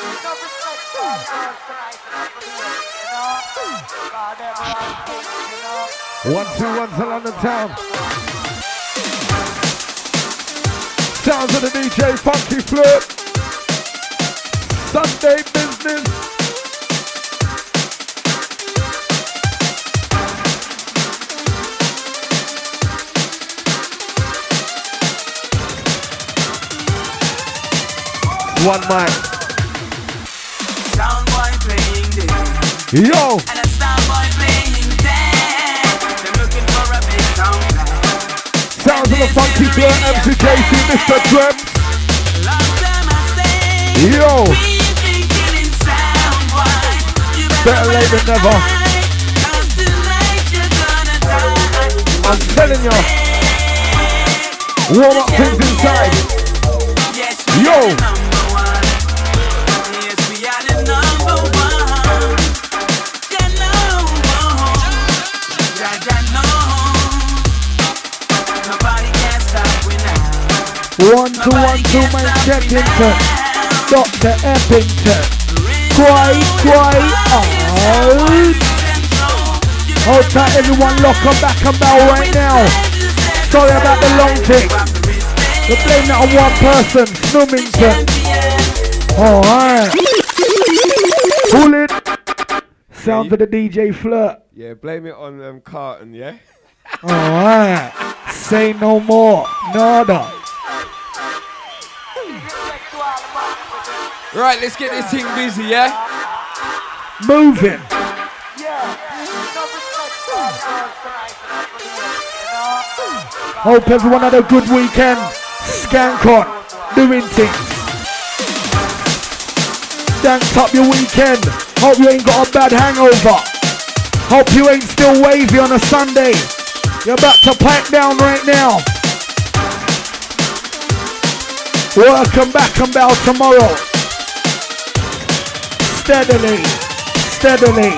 121 to London town. Sounds of the DJ Funky Flirt. Sunday business. One mic. Soundboy playing this. Yo. And a starboy playing that. They're looking for a big sound man. Sounds of the Funky Flirt, MCJC, Mr. Drums. Yo. Better late than never. I'm telling you. Warm up things inside. Yo. One, two, my check into Dr. Eppington. Quite out. Hold tight, everyone, lock on back and bow right now. Sorry about the long tick. We're blaming that on one person, Snoomington. Alright. Pull it. Sounds of the DJ Flirt. Yeah, blame it on Carton, yeah? Alright. Say no more. Nada. Right, let's get this thing busy, yeah? Moving. Hope everyone had a good weekend. Skank on, doing things. Danked up your weekend. Hope you ain't got a bad hangover. Hope you ain't still wavy on a Sunday. You're about to pipe down right now. Welcome back and bow tomorrow. Steadily, steadily.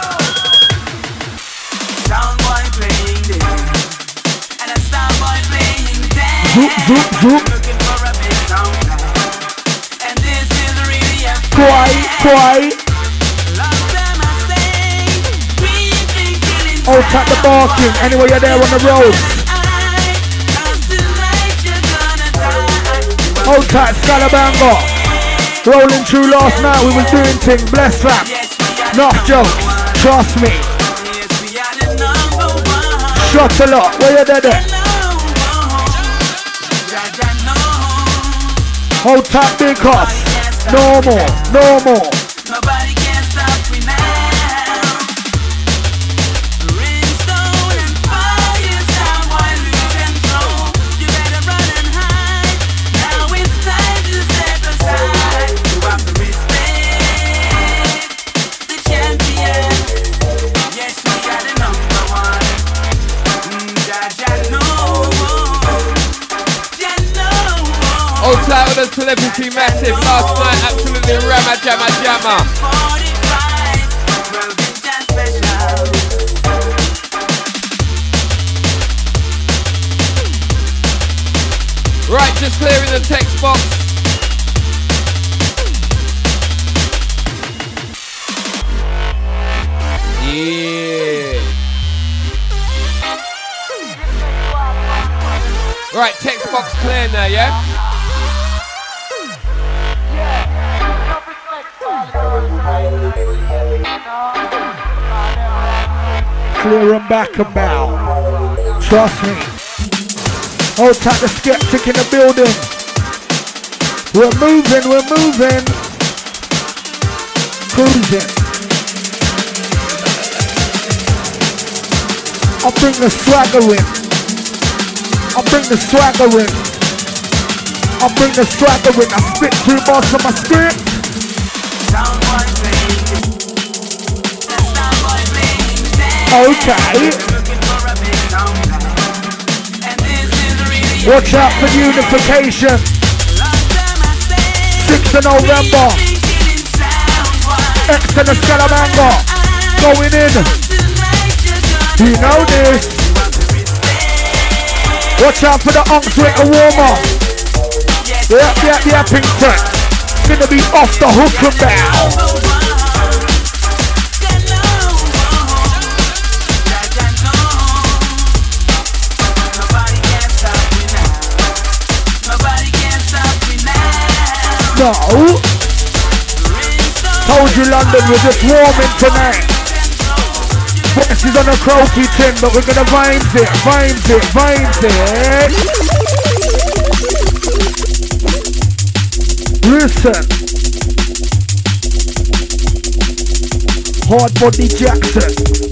Soundboy playing this, and a starboy playing that. Zoop, zoop, zoop. Looking for a big sound man, and this is really a Quiet. long time I say, we've been killing Oh, tap the barking. Anyway, you're there on the road. Oh, tap Scalabanga. Rolling through last night, we was doing things. Bless fam. Enough jokes. Trust me. Shot a lot. Where you there? Hold tight, big hoss. No more. Nobody can stop me now. Brimstone and fire, someone loose and slow. You better run and hide. Now it's time to step aside. You have to respect the champion. Yes, we are the number one. Old title of Celebrity Massive. Last night, absolutely rammer, jammer. Right, just clearing the text box. Yeah. Right, text box clear now, yeah? Clear and back and bow. Trust me. Hold tight, the skeptic in the building. We're moving. Cruising. I'll bring the swagger in. I spit 2 bars from my script. Okay. Watch out for unification. 6th of November. X and the Scalamanga. Going in. You know this. Watch out for the Unks with a warmer. Yeah, Pinkton. gonna be off the hook and bow. No. Told you London, we're just warming tonight. This is on a croaky tin, but we're gonna vibes it. Listen. Hard Body Jackson.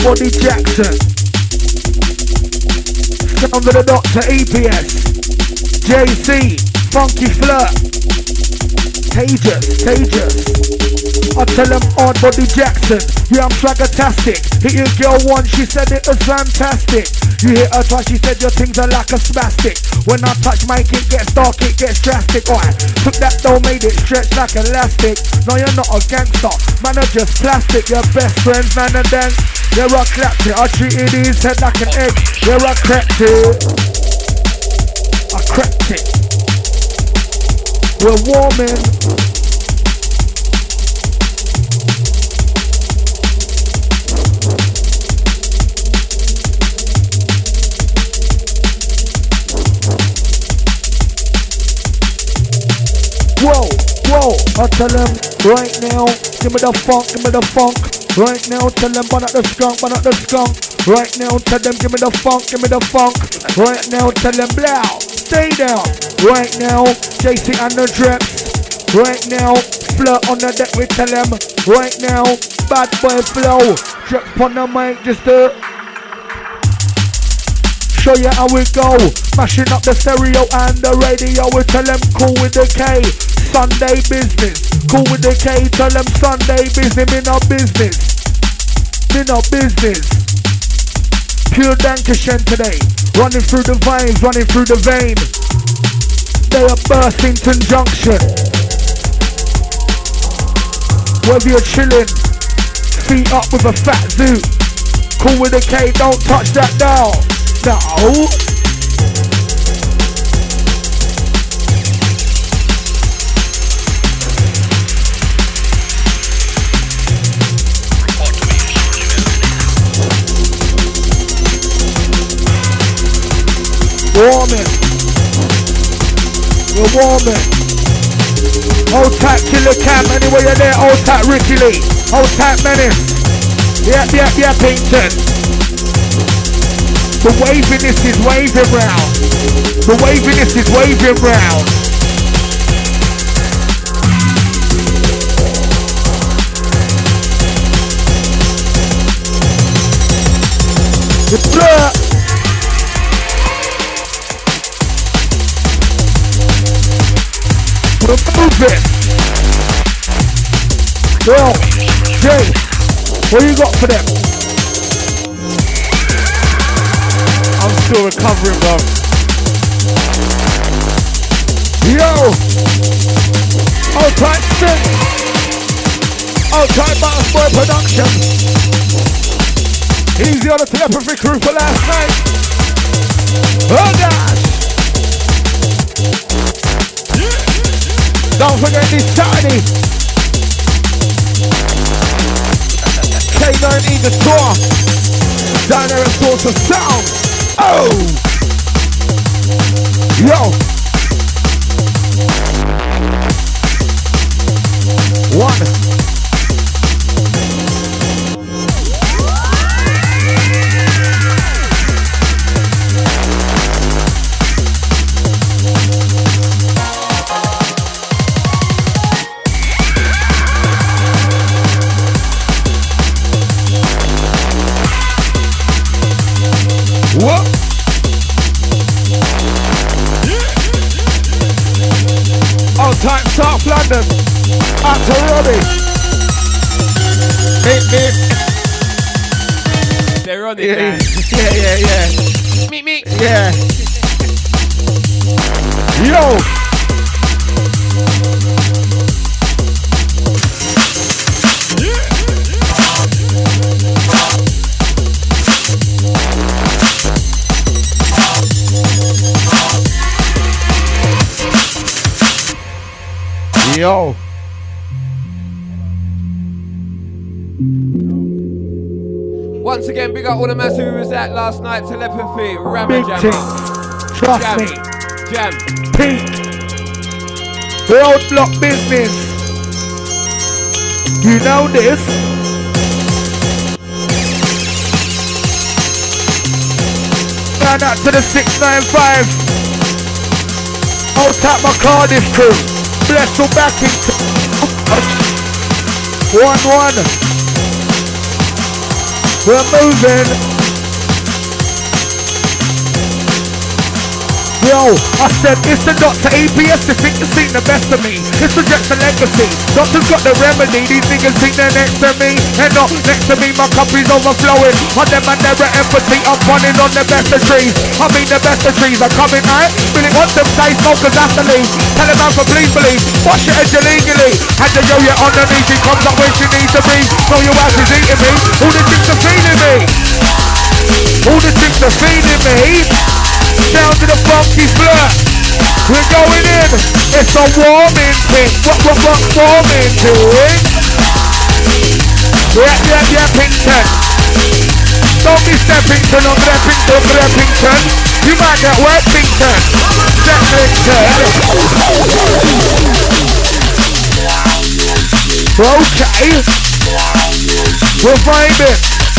Sound of the Doctor EPS. JC, Funky Flirt. Contagious. I tell them Hard Body Jackson, yeah, I'm swagger-tastic. Hit your girl once, she said it was fantastic. You hit her twice, she said your things are like a spastic. When I touch mic, it gets dark, it gets drastic. Alright, took that dough, made it stretch like elastic. No, you're not a gangster, man, are just plastic. Your best friends, man, and then yeah, I clapped it. I treated his head like an egg. Yeah, I cracked it. We're warming. Whoa, I tell them right now, give me the funk. Right now, tell them burn up the skunk. Right now, tell them give me the funk. Right now, tell them blow, stay down. Right now, JC and the Dreps. Right now, Flirt on the deck, we tell them. Right now, bad boy flow. Drip on the mic just to show you how we go. Mashing up the stereo and the radio, we tell them cool with the K. Sunday business, cool with the K, tell them Sunday business, me no business. Pure Dankashen today, running through the vines, running through the vein. They are Burlington Junction. Whether you're chilling, feet up with a fat zoo. Cool with the K, don't touch that now. No. We're warming. Hold tight Killer Cam, anyway you're there, hold tight Ricky Lee. Hold tight Menace. Yep, Pinkton. The waviness is waving round. The blur. We're moving. Well, Jay, what you got for them? I'm still recovering, bro. Yo! Outside Sting! Outside Mouse Boy Production! Easy on the telepathy crew for last night! Oh gosh! Don't forget this Saturday! K9 Eagle Tour! Down there and Source of Sound! Oh! Yo! One! What? Old time South London. Out to Robbie. Meet. They're on it, man. Yeah. Meet. Yeah. Yo. Yo, Once again, big up all the massive who was at last night. Telepathy, Big Ramajam. thing. Trust Jam. me. Jam. Pink. Roadblock business. You know this. Shout out to the 695. I'll tap my Cardiff crew. Bless all backing. 1-1. We're moving. Yo, I said it's the Dr. APS, they think they've seen the best of me. It's the Jackson legacy. Doctor's got the remedy. These niggas think they're next to me. And not next to me, my cup is overflowing. On them and never empathy, I'm running on the best of trees. I mean the best of trees are coming out. Really want them say smokers have to leave. Tell them out for please believe. Wash your edge illegally. Had to go your underneath, she comes up when she needs to be. So your ass is eating me. All the chicks are feeding me. All the chicks are feeding me. Down to the funky flirt. We're going in. It's a warming thing. What warming thing? Yeah, Pinkton. Don't be Steppington or Greppington. You might get wet, Pinkton. Steppington. Okay. We're vibing.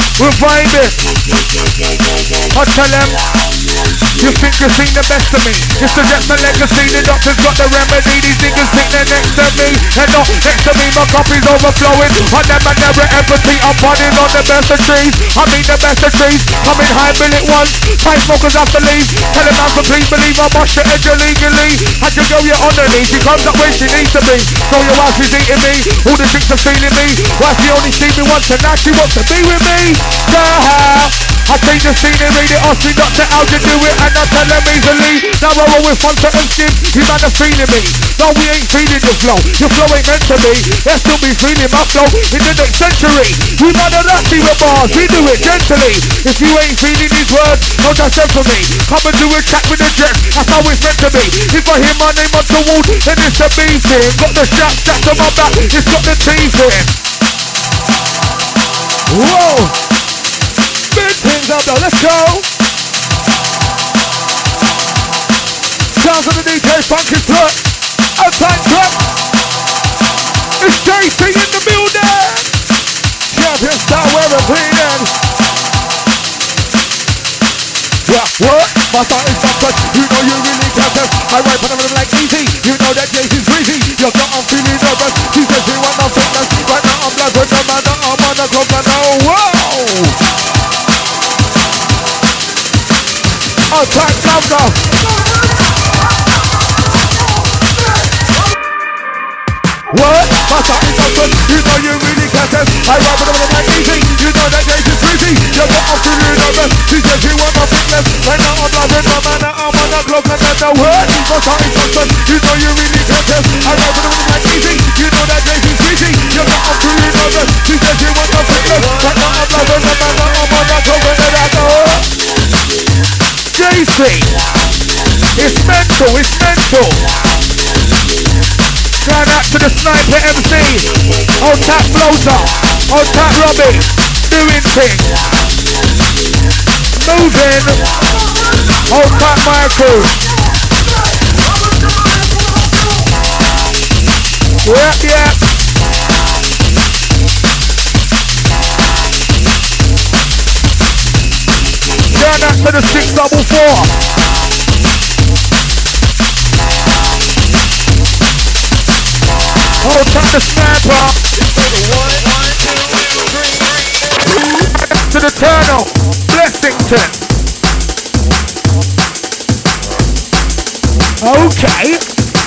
I tell them, you think you've seen the best of me. It's the Jackson legacy, the doctor's got the remedy. These niggas think they're next to me. And not next to me, my cup is overflowing. On them and never empathy, I'm running on the best of trees. I mean the best of trees. Coming high, bill it once. Five smokers have to leave. Tell them out for please believe I wash your edge illegally. Had your girl, you're on her knees. She comes up when she needs to be. So your wife is eating me. All the chicks are feeling me. Why she only see me once and now she wants to be with me? I change the scenery, the Aussie doctor, how you do it, and I tell them easily. Now I roll with fun and skin, you man are feeling me. No, we ain't feeling your flow ain't meant to be. They'll still be feeling my flow in the next century. We man are nasty with bars, we do it gently. If you ain't feeling these words, no just send for me. Come and do a chat with the jet, that's how it's meant to be. If I hear my name on the wall, then it's a beef thing. Got the straps on my back, it's got the teeth in. Whoa! Big things up there, let's go! Sounds of the DJ Funky Slut, outside trap. It's JC in the building! Champion style wearing bleeding. Yeah, what? My thought is something, you know you really can't test. I ride for them like easy, you know that JC's greasy. You know I'm feeling nervous, she says she want no fitness. Right now I'm black with the man, I'm on the club and oh, whoa! Attack number. What? My song is open. You know you really can't test. I ride with them like easy. You know that Jace is crazy. You know I'm feeling nervous. She says she want my fitness. Right now I'm loving my man. I'm on the clock and then the word. My song is open. You know you really can't test. I ride with them like easy. You know that Jace is crazy. You know I'm feeling nervous. She says she want my fitness. Right now I'm loving my man. I'm on the clock and then the word. JC, it's mental. Shout out to the Sniper MC, old tap Floater, old tap Robbie, doing things, moving, old tap Michael. Yeah. Shout out to the 644. Oh, tap the Sniper. To the Eternal, Blessington. Okay.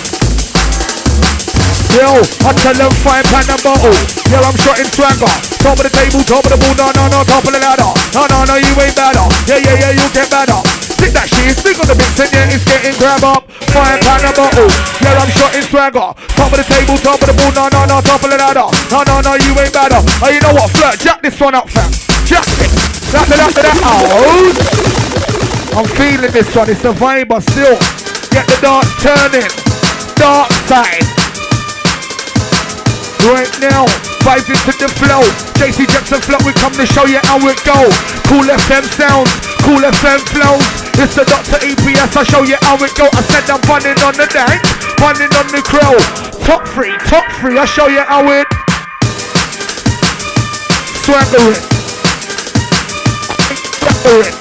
Yo, I tell them £5 a bottle. Yo, I'm shotting swagger. Top of the table, top of the ball, no, top of the ladder. No, you ain't better. Yeah, you get better. Stick that shit, stick on the bits and yeah, it's getting grab up. £5 a bottle. Yeah, I'm shotting swagger. Top of the table, top of the ball, no, top of the ladder. No, you ain't better. Oh, you know what, flirt, jack this one up, fam. Jack it. That. Oh. I'm feeling this one, it's a vibe, but still. Get the dark turning. Dark side. Right now, vibes into the flow. JC Jackson flow, we come to show you how it go. Cool FM sounds, cool FM flows. It's the Dr. EPS, I'll show you how it go. I said I'm bunning on the dance, bunning on the crow. Top three, I'll show you how it. Swagger it. Swagger it.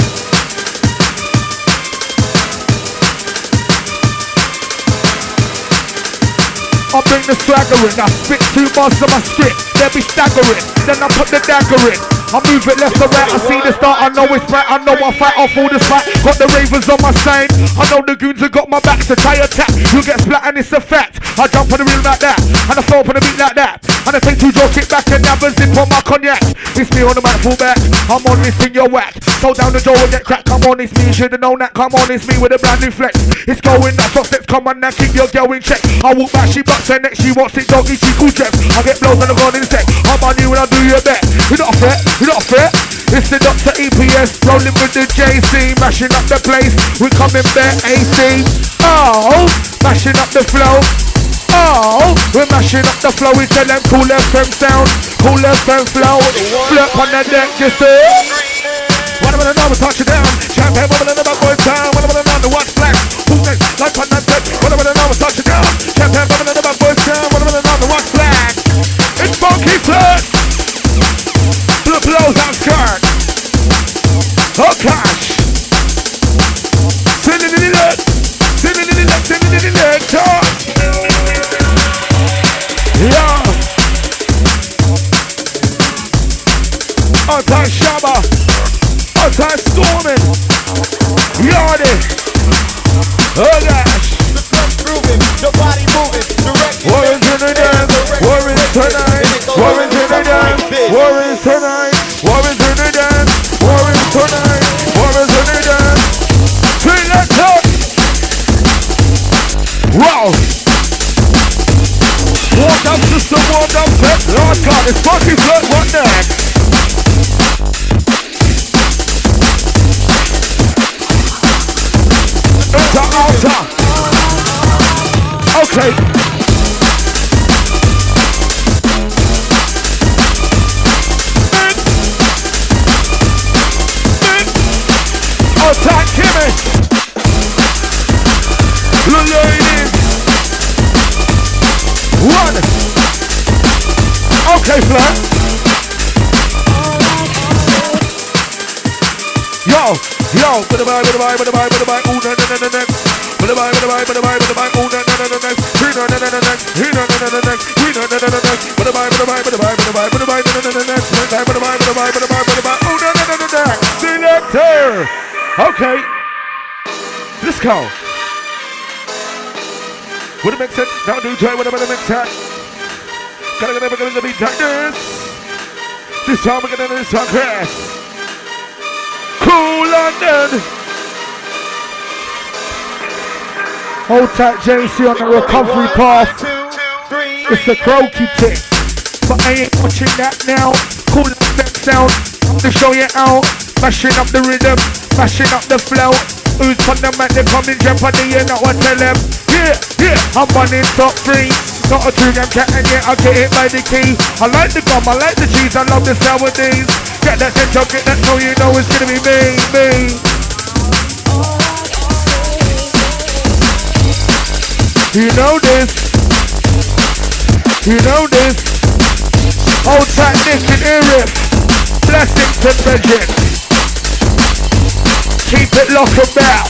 I bring the swagger in, I spit 2 bars of my script, they'll be staggering, then I put the dagger in. I move it left to right, I see the start, I know it's bright, I know I fight off all the fight. Got the ravens on my side, I know the goons have got my back, so try attack, you get splat and it's a fact. I jump on the rhythm like that, and I flow up on the beat like that, and I take 2 draw, kick back and have a zip on my cognac. It's me on the mic, full back, I'm on this thing, you're whack. Throw down the door and get cracked, come on, it's me, you should've known that, come on, it's me with a brand new flex. It's going nuts, off steps, come on now, keep your girl in check. I walk back, she bucks her neck, she wants it, doggy, she cool dress. I get blows on the ground in sec, I'm on you and I do your bet. You're not a threat, you're not a threat. It's the Dr. EPS, rolling with the JC, mashing up the place, we coming back AC. Oh, mashing up the flow. Oh, we're mashing up the flow, we tell them cool FM sound, cool FM flow. Flip on the deck, just what about the number, touch it down. Champagne, what about the number, boys down. What about the number, what's black? Who's next? Like on that deck. What about the number, touch it down. Champagne, what about the number, boys down. What about the number, what's black? It's Funky Flirt. The blows out skirt. Oh gosh. Send it in the leg. Send it in the leg. Send it in the leg. Talk. Yeah. Outside Shabba. Outside storming. Yardy. Oh gosh. The club's grooving, the body moving, directing. Warren's in the dance. Warren's tonight. Warren's in the dance. Warren's tonight. Warren's in the dance. Warren's tonight. Warren's in the dance. Three, let's go. Wow. Walk up, sister, walk up, set. Lord God, it's Funky Flirt, what next? Altar. Okay. Attack Kimmy. The lady. One. Okay, Flirt. Yo, bye bye, ooh, na na na na. Bye bye, ooh, na na na na. We na na na na. We na na na na. We na na na na. Bye bye, na na na na. Ooh, na na na na. Selector. Okay. Let's go. Would it make sense? Now do try whatever it makes sense. Gonna be like this. This time we're gonna do this song fast. Cool London. Hold tight, JC on the recovery path. It's a croaky tick, but I ain't watching that now. Cool that sound to show you out. Mashing up the rhythm, mashing up the flow. Who's on the mat? They come in jeopardy, you know what tell them. Yeah, I'm running top 3. Not a true damn cat, and yeah, I get it by the key. I like the gum, I like the cheese, I love the sour days. Get that then get that, so you know it's gonna be me. You know this. Hold tight, Nick and Eric. Blessings to Bridget. Keep it locked about.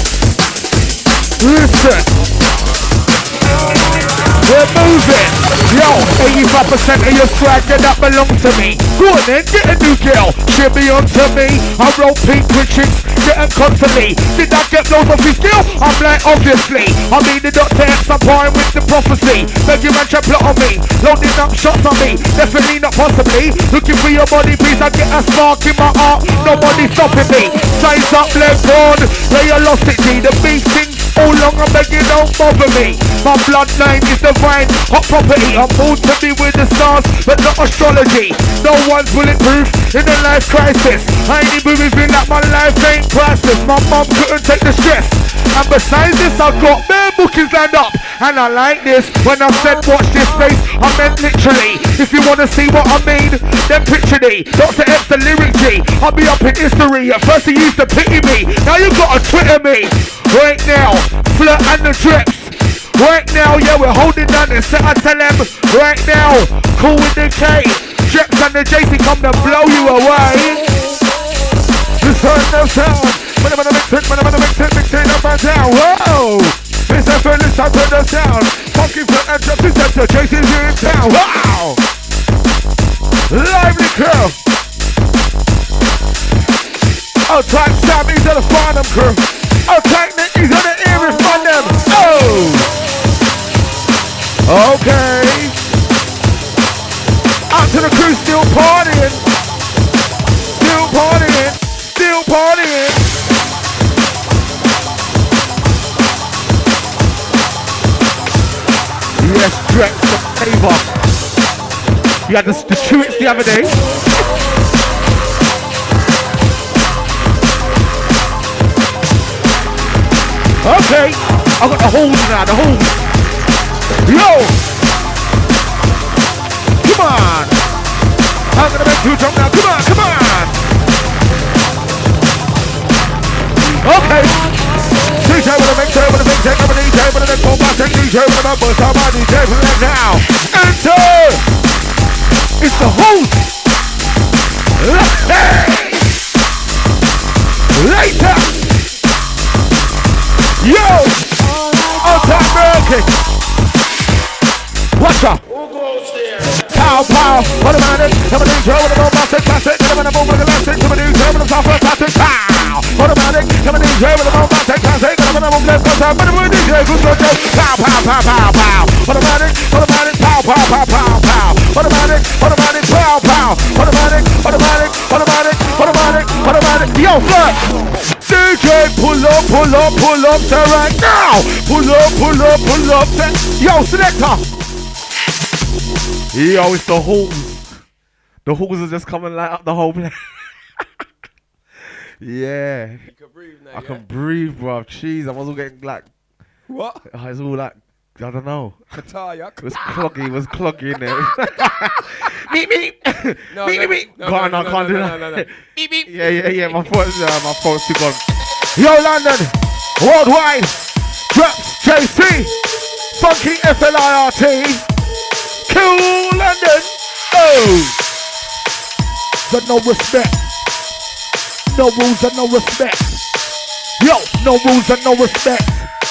Listen, we're moving. Yo, 85% of your swag that belongs to me. Go on then, get a new girl, shimmy onto me. I roll pink with chicks, getting constantly. Did I get loads of his girl? I'm like, obviously. I mean the Dr. X, I'm pouring with the prophecy. Beg you man, try plot on me, loading up shots on me. Definitely not possibly. Looking for your body, please. I get a spark in my heart. Nobody stopping me. Size up, leg on. Where you lost it, G. The beat thing all long, I'm begging, don't bother me. My bloodline is divine, hot property. I'm born to be with the stars, but not astrology. No one's bulletproof in a life crisis. I ain't even moving like my life ain't priceless. My mom couldn't take the stress. And besides this, I've got bare bookings lined up. And I like this. When I said watch this space, I meant literally. If you wanna see what I mean, then picture me. Dr. X, the lyric G. I'll be up in history. At first he used to pity me. Now you gotta Twitter me. Right now, Flirt and the Drips. Right now, yeah, we're holding down the set. I tell them, right now, cool with the K. Drips and the JC come to blow you away. Just heard no sound. When I'm gonna mix it, mix it up and down. Whoa! It's a fearless time to the sound. Funky Flirt and Drips is at the JC's here in town. Wow! Lively crew. Oh, tight Sammy's at the Farnham crew. Oh, tight Nicky's at the Eris Farnham. Oh! Okay. Out to the crew, still partying. Still partying. Still partying. Yes, Drex the flavor. You had the chewits the other day. Okay, I got the holes now, the holes. Yo! Come on! I'm gonna make you jump now, come on, come on! Okay! DJ with a big tail, with a big tail, with a DJ, with a big ball, DJ with a bumper, somebody DJ with it now. Enter! It's the host! Later! Yo! Outside American! Watch out! Pow, pow! What a man is! Come on, DJ with a ball, classic! Come on, move with the elastic! Come on, DJ with a software, classic! Pow! Automatic! Come on, DJ with a ball, classic! Come on, move with the elastic! Come on, DJ with a pow, pow, pow, pow, pow! Automatic! Automatic! Pow, pow, pow, pow, pow! Automatic! Automatic! Pow, pow! Automatic! Automatic! Automatic! Automatic! Automatic! Yo, Flirt! DJ, pull up to right now. Pull up to. Yo, selector. Yo, it's the Hawks. The Hawks are just coming light up the whole place. Yeah. You can breathe now, I can breathe, bro. Jeez, I was all getting like. What? It's all like, I don't know. Kataya. It was cloggy in there. Meep, meep. No, meep, no, meep. no, Go on, no, I no, can't no, do no, that. no, no. Beep, beep. Yeah. My phone's too gone. Yo, London. Worldwide. Drops JC. Funky FLIRT. Cool London. Oh. But no respect. No rules and no respect. Yo, no rules and no respect.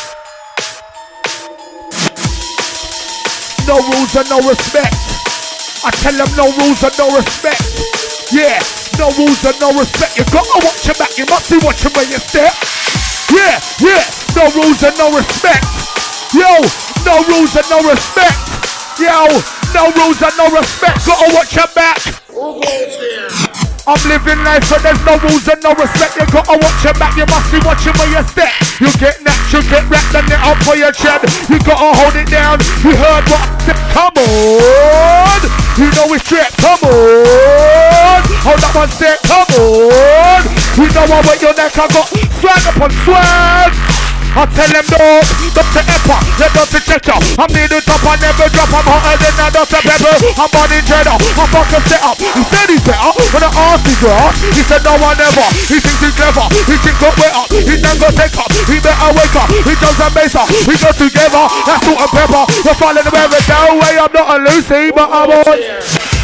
No rules and no respect. I tell them no rules and no respect. Yeah, no rules and no respect. You gotta watch your back, you must be watching where you step. Yeah, no rules and no respect. Yo, no rules and no respect. Yo, no rules and no respect. Gotta watch your back. I'm living life so there's no rules and no respect. You gotta watch your back, you must be watching where you step. You get natural, get wrapped and it up for your chin. You gotta hold it down. You heard what I said? Come on. You know it's straight, come on. Hold up one step, come on. You know I wet your neck, I got swag upon swag. I tell them no, Dr. Epper, let Dr. Checker. I'm near the top, I never drop, I'm hotter than a Dr. Pepper. I'm burning cheddar, I'm fucking set up. He said he's better, when I asked his grass, he said no I never. He thinks he's clever, he thinks got wet up. He then got take up, he better wake up. He jumps and bass up, we go together, that's salt and pepper. We're falling the weather, no way, I'm not a Lucy, but I'm on.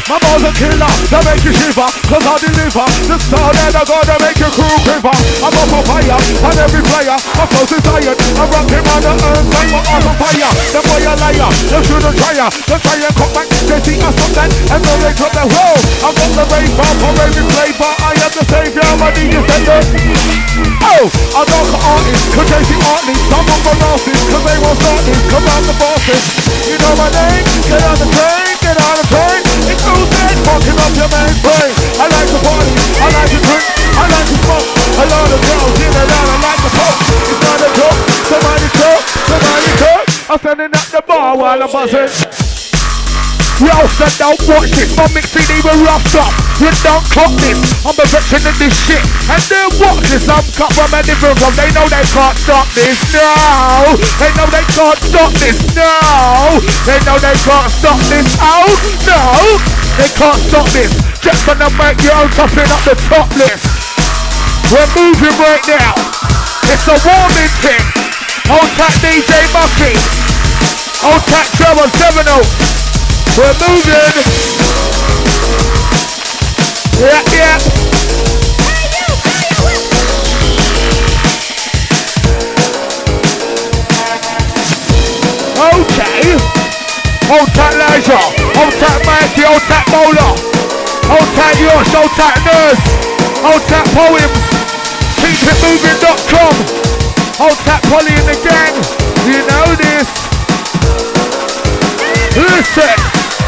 My balls a killer, that make you shiver. Cause I deliver the style that I got to make your crew quiver. I'm up on fire, and every player, my flows is iron. I'm rocking on the earth like my arms on fire. Them boy a liar, them shouldn't try ya. Them try and come back, they see us something, and then they drop their whoa. I got the rave bar, for raving flavor. I am the savior, my DJ sender. Oh, I dark artist, cause they see artists. Some of them artists, cause they won't start this. Come out the bosses, you know my name. Get on the train, get on the train. It's all dead, fucking up your main brain. I like to party, I like to drink, I like to smoke. A lot of girls in and out, I like to poke. It's not a joke, somebody talk, somebody talk. I'm standing at the bar while I'm buzzing. Yo, so don't watch this, my mixing even roughed up. You don't clock this, I'm a veteran of this shit. And then watch this, I'm cut from a different club. They know they can't stop this, no. They know they can't stop this, no. They know they can't stop this, oh, no. They can't stop this, just gonna make your own topping up the top list. We're moving right now, it's a warming thing. Hold tight DJ Mucky, hold tight Trevor 7-0. We're moving. Yeah, yeah. Okay. Hold tight Elijah. Hold tight Mikey. Hold tight Bowler. Hold tight Yosh. Hold tight Nurse. Hold tight Poems. KeepItMoving.com. Hold tight Polly and the gang. You know this. Listen.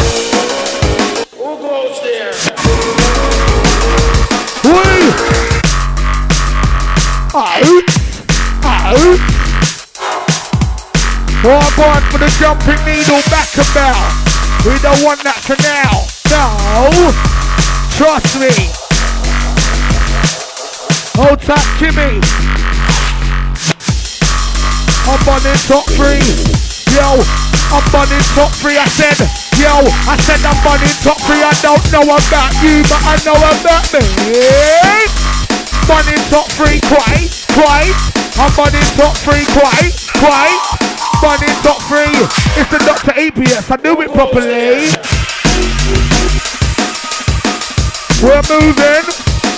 Oh, going for the jumping needle back about. We don't want that for now. No. Trust me. Hold tight, Jimmy. I'm on in top 3. Yo, I'm on in top 3. I said I'm on in top 3. I don't know about you, but I know about me. I'm in top 3, quite. I'm on in top 3, quite. I'm in top 3. It's the Dr. APS. I knew it properly. We're moving.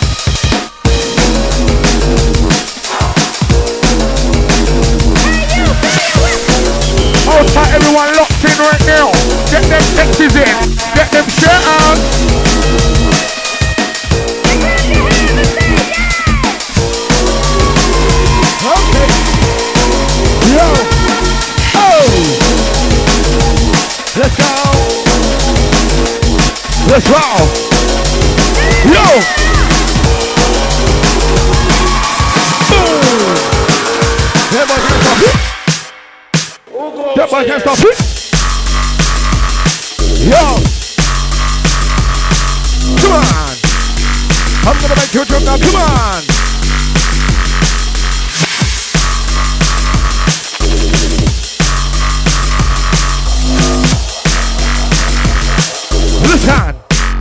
Hold tight, everyone locked in right now. Get them texts in. Get them shout outs. Okay. Yo. Oh. Let's go. Let's roll. Yo. Boom. Everybody can't stop it. Everybody can't stop it. Yo. Come on. I'm gonna make you jump now. Come on. Listen.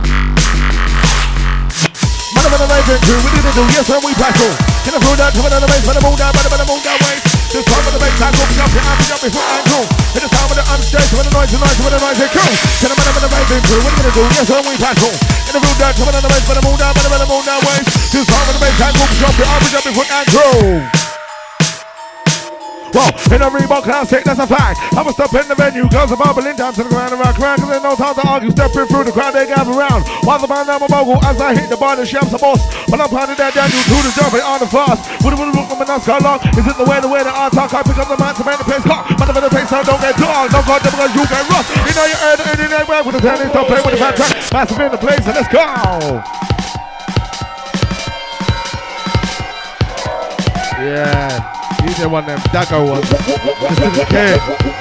Do we need to do, yes, and we battle. Can I throw that to another base, but I move down, but I move down ways. This time of the base, I go jumping, I'm jumping foot and cool. In the time of the unstaged, when the noise, when the noise, they cool. Can I man up in the base, what are we gonna do, yes, and we battle. Can I throw that to another base, but I move down, but I move down ways. This time of the base, I go jumping, I'm jumping foot and cool. Well, in a Reebok classic, that's a fact. I'ma step in the venue, cause I'm bubbling down to the ground and rock around. Cause there's no time to argue, stepping through the crowd, they gather around. While the man I'm a mogul, as I hit the bar, the chef's a boss. But I'm pounding that down, you do the jumping on the fast. Would have looked at my nuts got long. Is it the way that I talk? I pick up the man to make the place hot. But the place I don't get dog. No god, because you get rough. You know you're earning it anywhere with the tennis, don't play with the fat track. Massive in the place, and let's go. Yeah. You didn't want them Dago ones. Just didn't care.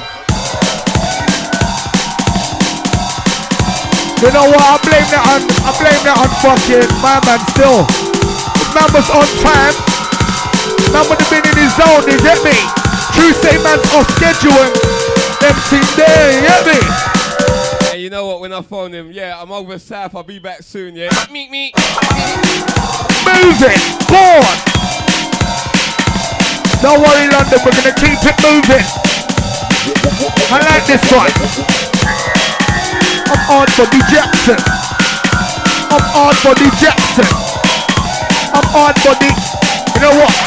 You know what? I blame that on fucking my man still. If man was on time, man would have been in his zone, you get me? True say man's off schedule and them teams there, you get me? Hey, you know what? When I phone him, yeah, I'm over south, I'll be back soon, yeah? Meet me. Move it, board. Don't worry, London, we're gonna keep it moving. I like this one. I'm on Bobby Jackson. I'm Hard Body Jackson. I'm Hard Body. You know what?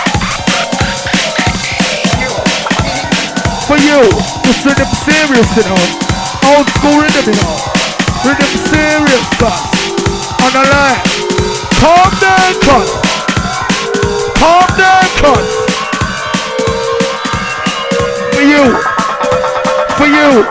For you, this rhythm serious, you know. Old school rhythm, you know. Rhythm serious, guys. On the line. Calm down, cut. Calm down, cut. For you. For you.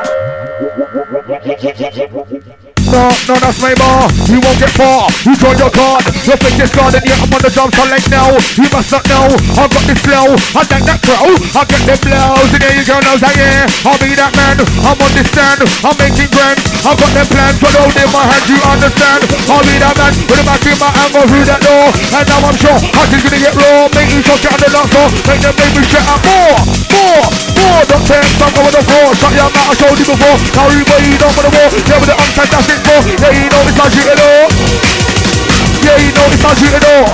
No, that's my bar. You won't get far. You draw your card. Your face is scarred and yet I'm on the jump select now. You must not know. I've got this flow. I think that pro. I get the blows. And there you go, now say yeah. I'll be that man. I'm on this stand. I'm making grand. I've got them plans. But hold in my hand, you understand. I'll be that man. With the back in my hand, go through that door. And now I'm sure heart is gonna get raw. Make you shock it on the dance floor. Make them baby shut up more. Don't turn some over the floor. Shut your mouth, I showed you before. Now everybody don't want to war. Yeah, with the unfantastic floor. Yeah, you know it's not shit at all. Yeah, you know it's not shit at all.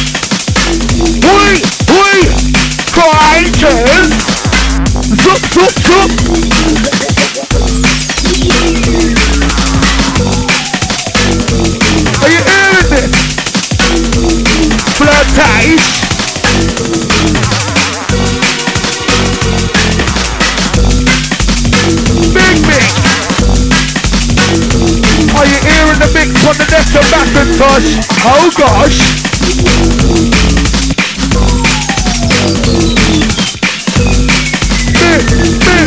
We, crikers. Zup. Are you hearing this? Flirtage. Big. Are you hearing the mix on the next of Macintosh? Oh gosh. Big.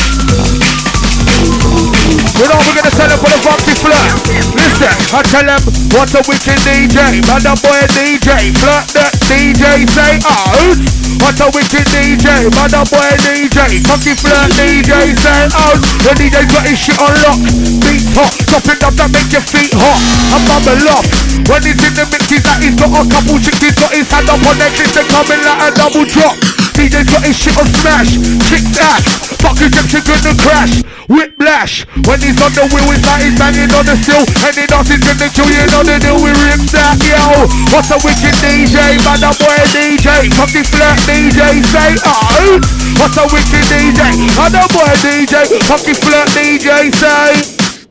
You know we're gonna sell it for the funky flirt. Listen, I tell them what a wicked DJ. Man, that boy a DJ. Flirt that DJ say out. What a wicked DJ, mother boy DJ. Funky flirt DJ, say out. The DJ got his shit on lock. Beats hot, dropping up that make your feet hot. I'm bubble off. When he's in the mix, he's like he's got a couple chicks. He's got his hand up on their kids, they're coming like a double drop. DJ's got his shit on smash. Chicks ass, fucking Egyptian gonna crash. Whiplash, when he's on the wheel, it's like he's banging on the steel. And he knows he's gonna kill you, know the deal, we rip that, yo. What's a wicked DJ, mother boy DJ. Funky flirt DJ, say out. What's a wicked DJ, mother boy DJ. Funky flirt DJ, say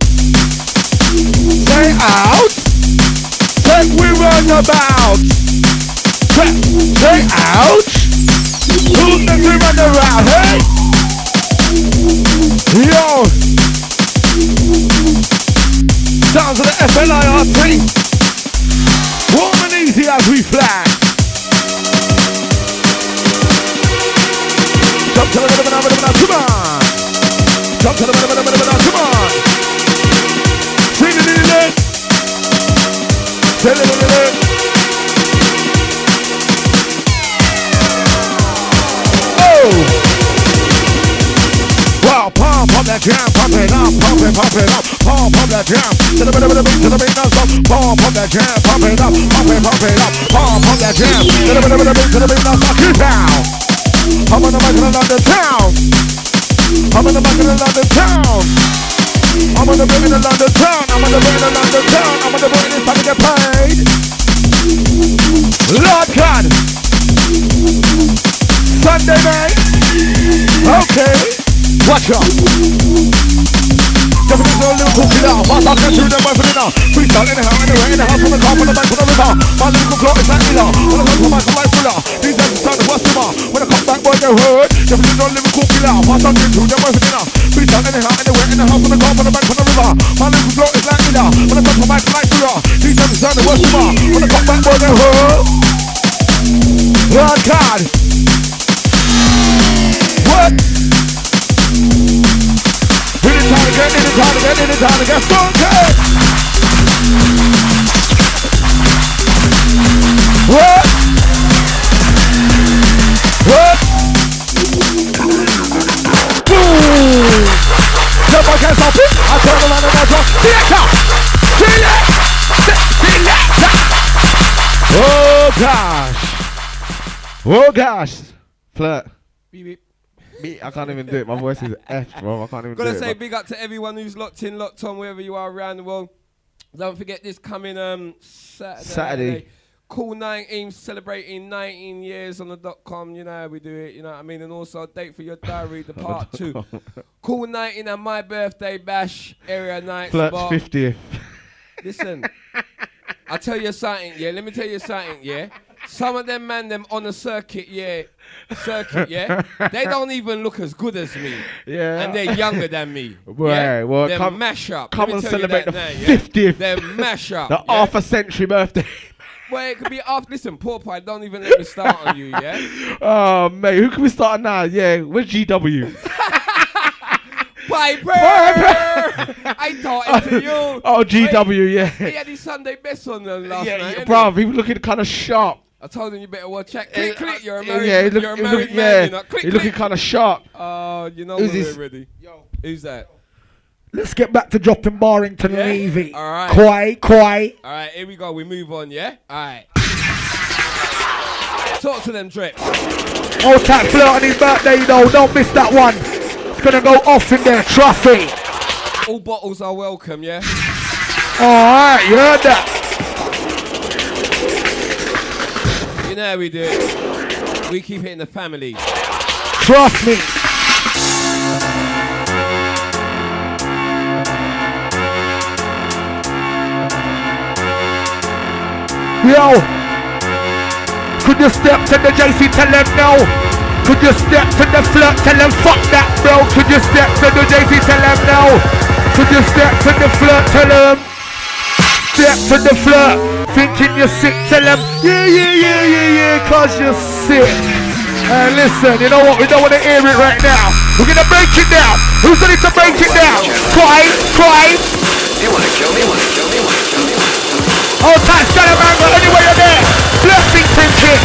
out. Say we run about. Say out. Who's the we run around, hey? Yo. Sounds of the FLIRT. Warm and easy as we fly. Jump to the rhythm, come on. Jump to the rhythm, come on. Sing it. Sing it. Oh. Well, pump up that jam, pump it up, pump it up, pump up that jam, to the beat, non-stop, pump up that jam, pump it up, pump it up, pump up that jam, to the beat, non-stop, get down. I'm on the mic in London town. I'm on the mic in London town. I'm on the beat in London town. I'm on the beat in London town. I'm on the beat, it's time to get paid. Lord God. Sunday night. Okay. Watch out. Jumping into a little cookie now. My thoughts get through them by putting out. Freestyle anyhow, anywhere, in the house, on the car, on the bank, on the river. My lyrical flow is like killer. When I come to my life fuller. These days it's time to bust them out. When I come back, boy, they hurt. Jumping into a little cookie now. My thoughts get through them by putting out. Freestyle anyhow, anywhere, in the house, on the car, on the bank, on the river. My lyrical flow is like killer. When I come to my life fuller. These days it's time to bust them out. When I come back, boy, they hurt. Lord God. What? Anytime to get funky. What? Boom! Nobody can stop it. I turn around and I drop. Selector! Oh gosh. Flirt. Beep, beep. Me, I can't even do it. My voice is F, bro. I can't even do it. Gotta say big up to everyone who's locked in, locked on, wherever you are around the world. Don't forget this coming Saturday. Cool 19 celebrating 19 years on the .com. You know how we do it, you know what I mean? And also a date for your diary, the part 2. Cool 19 and my birthday bash area night. Flirt's 50th. Listen, I'll tell you something, yeah. Let me tell you something, yeah. Some of them man, them on the circuit, yeah. They don't even look as good as me. Yeah. And they're younger than me. Right, well, they're mash up. Come Let me and tell you celebrate that the now, 50th. They're mash up. The half a century birthday. Well, it could be after. Listen, Poor Pie, don't even let me start on you, yeah? Oh, mate, who can we start on now? Yeah, where's GW? Piper! I thought it to you. Oh, GW, yeah. He had his Sunday best on last night. Yeah, bruv, he was looking kind of sharp. I told him you better watch out. Click, click, you're a Yeah, married, he you're a married man, yeah, you know. Click, he's looking click. kind of sharp. Oh, you know Who's when this? we're ready. Yo. Who's that? Let's get back to dropping Barrington Yeah? Levy. All right. Quite. All right, here we go. We move on, yeah? All right. Talk to them, Drip. Old Tat Flirt on his birthday, though. Don't miss that one. It's going to go off in there. Trust me. All bottles are welcome, yeah? Alright, you heard that. You know how we do it. We keep it in the family. Trust me. Yo, could you step to the JC, tell them no? Could you step to the Flirt, tell them fuck that, bro? Could you step to the JC, tell them no? Could you step to the Flirt, tell them? Step to the Flirt, thinking you're sick, tell them yeah, cause you're sick. And listen, you know what, we don't want to hear it right now. We're gonna break it down. Who's ready to break it down? Cry. You wanna kill me, Oh, tight, Scaramanga, anyway you're there. Blessing thinking.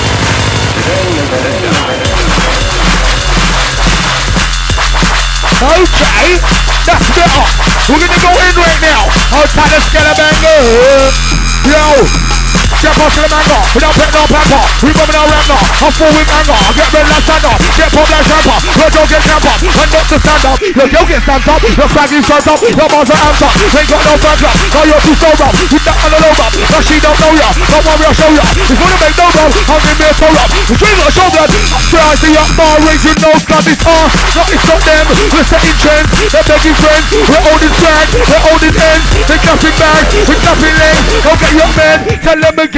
Okay, that's better. We're gonna go in right now. Oh, tight, the Scaramanga. Yo. Step up to the mango, without pet no pepper. We bumming our rap now, I'm full with anger. I get red like stand up, get pop like champer. Your don't get camp up, and not to stand up. Your girl get stand up, your swaggy stand up. Your bars are amped up, ain't got no fan club. Now you're too so rough, with that on the low up. Now she don't know ya, don't worry I'll show ya. It's gonna make no doubt, I'll give me a throw up. The dream got a show blood, try to see up bar raging no blood. It's us, not it's not them. We're setting trends, they're begging friends. We're holding swag, we're holding ends. They're clapping bags, we're clapping legs. Don't get your men, tell them again.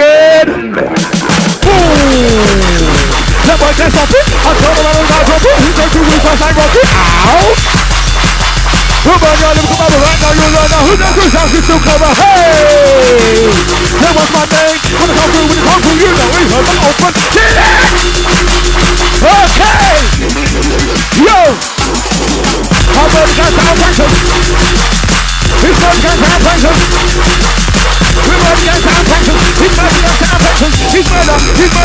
That boy can't stop it. I told him I was out of it. He's going to win first, I rock it. Ouch! Come on, y'all, come over right now. You learn now. Who's that good sound? Still cover. Hey! That was my name. When I come through, when you come through, you know we heard the open. Okay! Yo! I'm going to get down, Franklin. He's going to get down, Franklin. We're going to get down, Franklin. He's going to get down, Franklin. He's murder.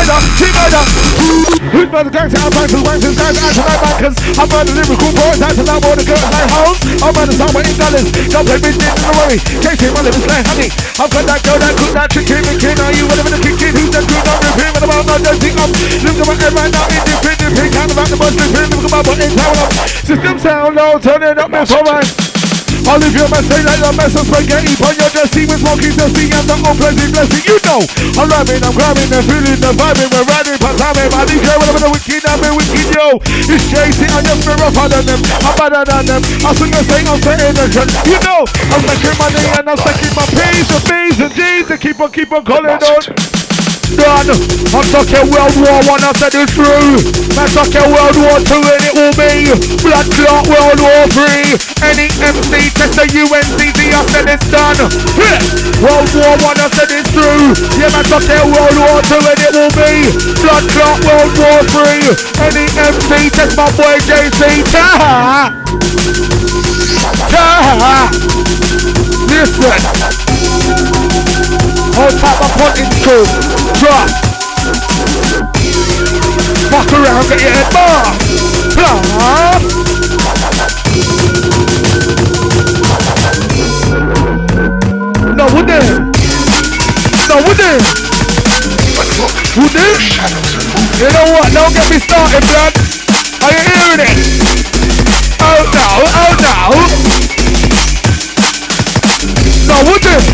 Who's murder? Going to our Franklin. Franklin's going to our bankers. I'm murder lyrical boys. That's an hour to go to my house. I'm murder somewhere in dollars. Don't play me, in the worry. Can't see my lips like honey. I've got that girl that cook that chicken. McKin, are you whatever the kicking? Who's that good? I'm repeating about no dancing up. Look at my head right now. Independent. Kind of about the bus. Look at my butt. It's power up. System sound low. Turn it up. It's alright. I'll leave your mess like a mess of spaghetti. Put your dressing with smoking the sea and the unpleasant blessing. You know, I'm rhyming, I'm grabbing, I'm feeling, the vibing, we're riding, but I'm in my DJ, whatever the wicked, I'm a wicked, yo. It's JC, I'm just more rougher than them, I'm better than them. I swing a thing, I'm setting the trend. You know, I'm making money and I'm stacking my P's and B's and G's to keep on calling on. Done. I'm talking World War I, I said it's true. I'm talking World War II and it will be blood clot World War III. Any MC test the UNCZ, I said it's done. World War I, I said it's true. Yeah, I'm talking World War II and it will be blood clot World War III. Any MC test my boy JC. Listen. Hold tight my punting school. Drop. Fuck around, get your head bar. Blast. No, we're there. Who did? You know what? Don't get me started, blood. Are you hearing it? Oh no. No, we're there.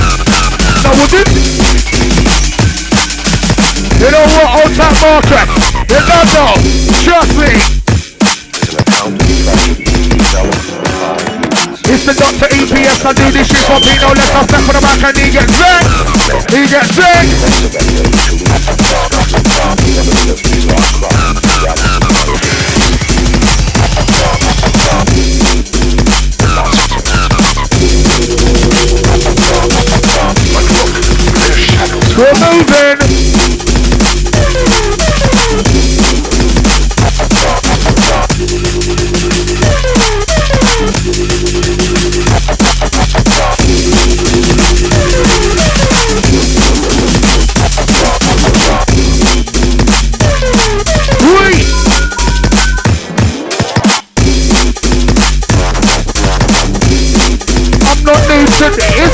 You know what, old top Marcus? You don't know. Trust me. It's the Dr. EPS. I do this shit for me, no less. I step on the back and he gets vexed. He gets vexed. We're moving. I'm not new to this.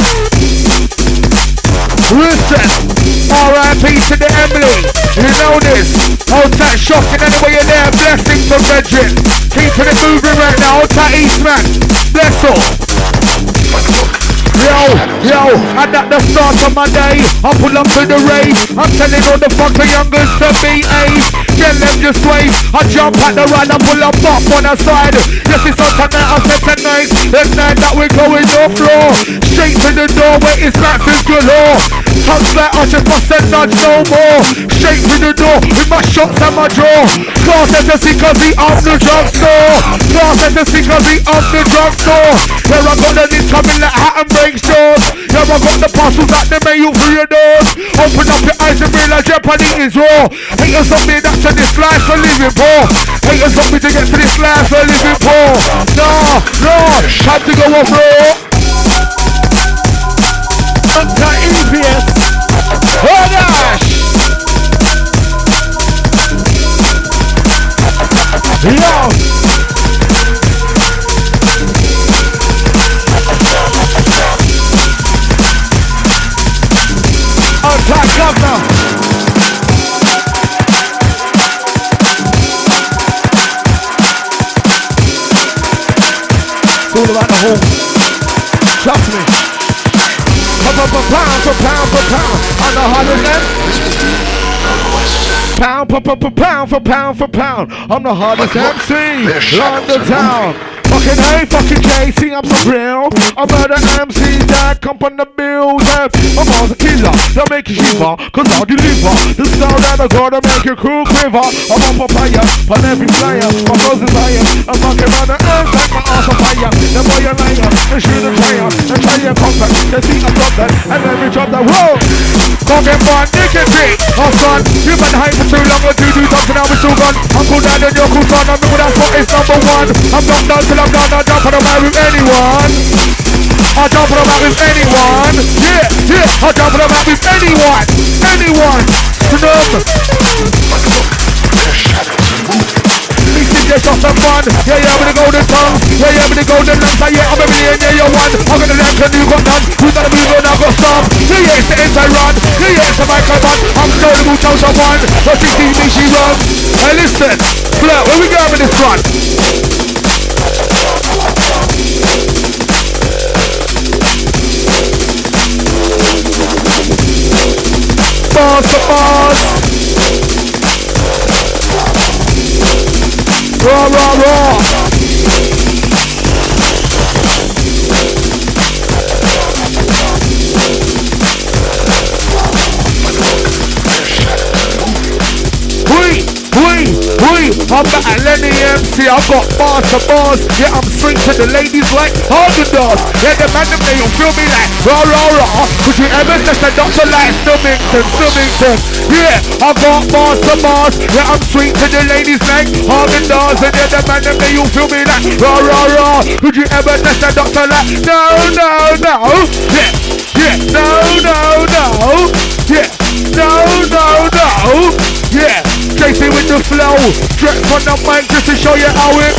Listen, R.I.P. to the Emily. You know this. Hold tight, shocking anyway you're there. Blessings from Regin. Keeping it moving right now. Hold tight, Eastman. Bless all. Yo, and at the start of my day, I pull up to the rave. I'm telling all the fucker youngers to behave. Get them just wave. I jump at the ride, I pull up on the side. Yes, it's on tonight, I said tonight. The night that we're going off floor. Straight to the door where it's massive galore. Tongues like I just must have nudge no more. Straight through the door with my shots and my jaw. Class as a C-cause I'm the drugstore. Class as a C-cause I'm the drugstore. Where I got the lid coming like hat and break stores. Where I got the parcels at the mail through your doors. Open up your eyes and realize your body is raw. Haters on me that to this life for living poor. Haters on me to get to this life for living poor. No, time to go off raw. Dr. EPS. Oh gosh. Yo. Outside governor. It's all about the home. Trust me. Pound for pound. On the hardest Pound for pound. I'm the hardest MC. London town. Fucking hey, fucking JC, I'm so real. I'm the MC that come on the bills. I'm all the killer, that make you shiver. Cause I'll deliver the style that I gotta make your crew quiver. I'm on papaya, on every flyer. My clothes is higher. I'm fucking on the earth like my ass on fire. The boy a liar, and shoot a tire. And try your contact, they see I'm that. And every job that whoa. Fucking fun, nicotine. Oh son, you've been hype for too long. Or do something now we're still gone. I'm cool down and you're cool son. I know that's what is number one. I'm not done till I'm done. I jump on the mat with anyone. I jump on the mat with anyone. Yeah, I jump on the mat with anyone. Just off some fun. Yeah, with the golden tongue. Yeah, with the golden lungs. Yeah, I'm a million, yeah, you're one. I'm gonna let you got none. Who's gonna move on, I got some. Yeah, it's the inside run. Yeah, it's the microphone. I'm showing the moves on one. But 16 me, she runs. Hey, listen. Flirt, where we going with this one? Boss to boss. Raw. I'm at Lenny MC, I've got bars to bars. Yeah, I'm straight to the ladies like Haagen-Dazs. Yeah, the man them they don't feel me like rah. Could you ever just a doctor like Stubbington? Yeah, I've got bars to bars. Yeah, I'm straight to the ladies like Haagen-Dazs. And yeah, the man them they don't feel me like rah. Could you ever just a doctor like no. Yeah, no. Yeah, JC with the flow. Drip on the mic just to show you how it.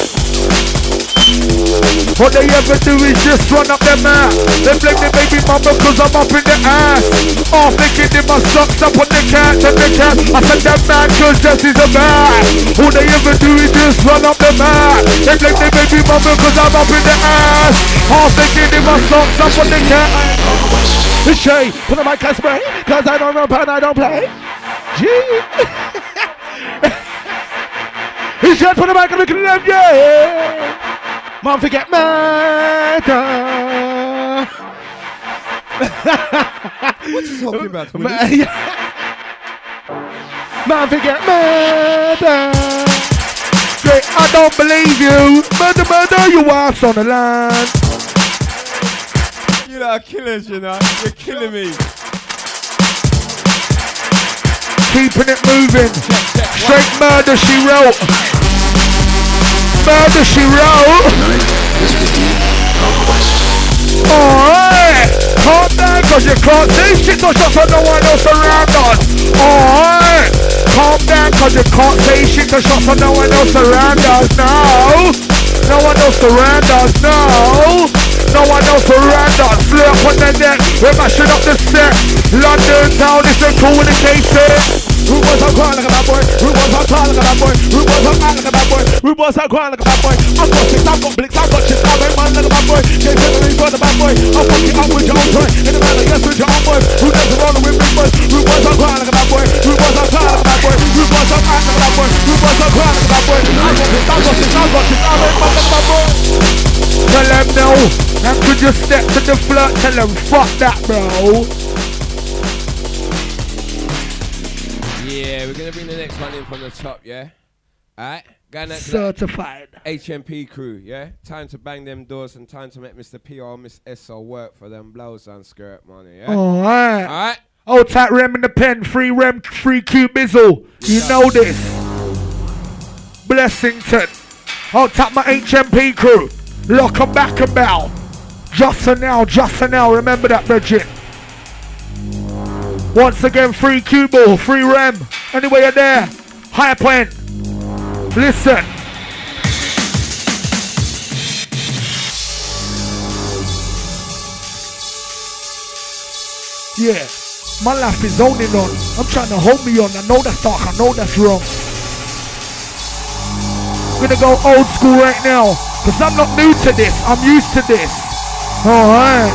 What they ever do is just run up their mouth. They blame the baby mama cause I'm up in the ass. All thinking in my socks up on the cat and the cat. I said that man cause this is a man. All they ever do is just run up the mat. They blame the baby mama cause I'm up in the ass. All thinking in my socks up on the cat. It's Shay, put the mic and spray. Cause I don't rap and I don't play. Gee. He's just put the mic and look at them, yeah. Man, forget murder. What you talking about? Man, forget murder. Say, I don't believe you. Murder, murder, you ass on the line. You are killers, you know. You're killing me. Keeping it moving. Straight murder, she wrote. Murder, she wrote. This will be our quest. Alright, calm down cause you can't see shit, no shots on no one else around us. Alright, calm down cause you can't see shit, no shots on no one else around us. No, no one else around us, no. No one else around us, slip on the neck, we're mashing up the set. London town is a communication. Who was a crying like a bad boy? Who was a crying like a bad boy? Who was a man like a bad boy? Who was a crying like a bad boy? I've got six, I've got blicks, I've got chips, I'm a man like a bad boy. Jay Henry's got a bad boy. I'll fuck it up with your own toy. In the man like yes with your own boys. Who doesn't roll with big boys? Who was a crying like a bad boy? Who was a crying like a bad boy? Who was a man like a bad boy? Who was a crying like a bad boy? I've got six, I've got chips, I've got chips, I'm a man like a bad boy. Tell them no, and could you step to the flirt? Tell them fuck that, bro. Yeah, we're gonna bring the next one in from the top, yeah? Alright? Going out to Certified. the HMP crew, yeah? Time to bang them doors and time to make Mr. P or Miss SO work for them blouse and skirt money, yeah? Alright. Alright? Old tight Rem in the pen, free Rem, free Q Bizzle. You know this. Blessington. Old tap my HMP crew. Lock 'em back and bow. Just a now, remember that, Bridget. Once again, free Q ball, free Rem. Anyway, you're there. High point. Listen. Yeah, my life is zoning on. I'm trying to hold me on. I know that's dark, I know that's wrong. I'm gonna go old school right now, cause I'm not new to this, I'm used to this. Alright.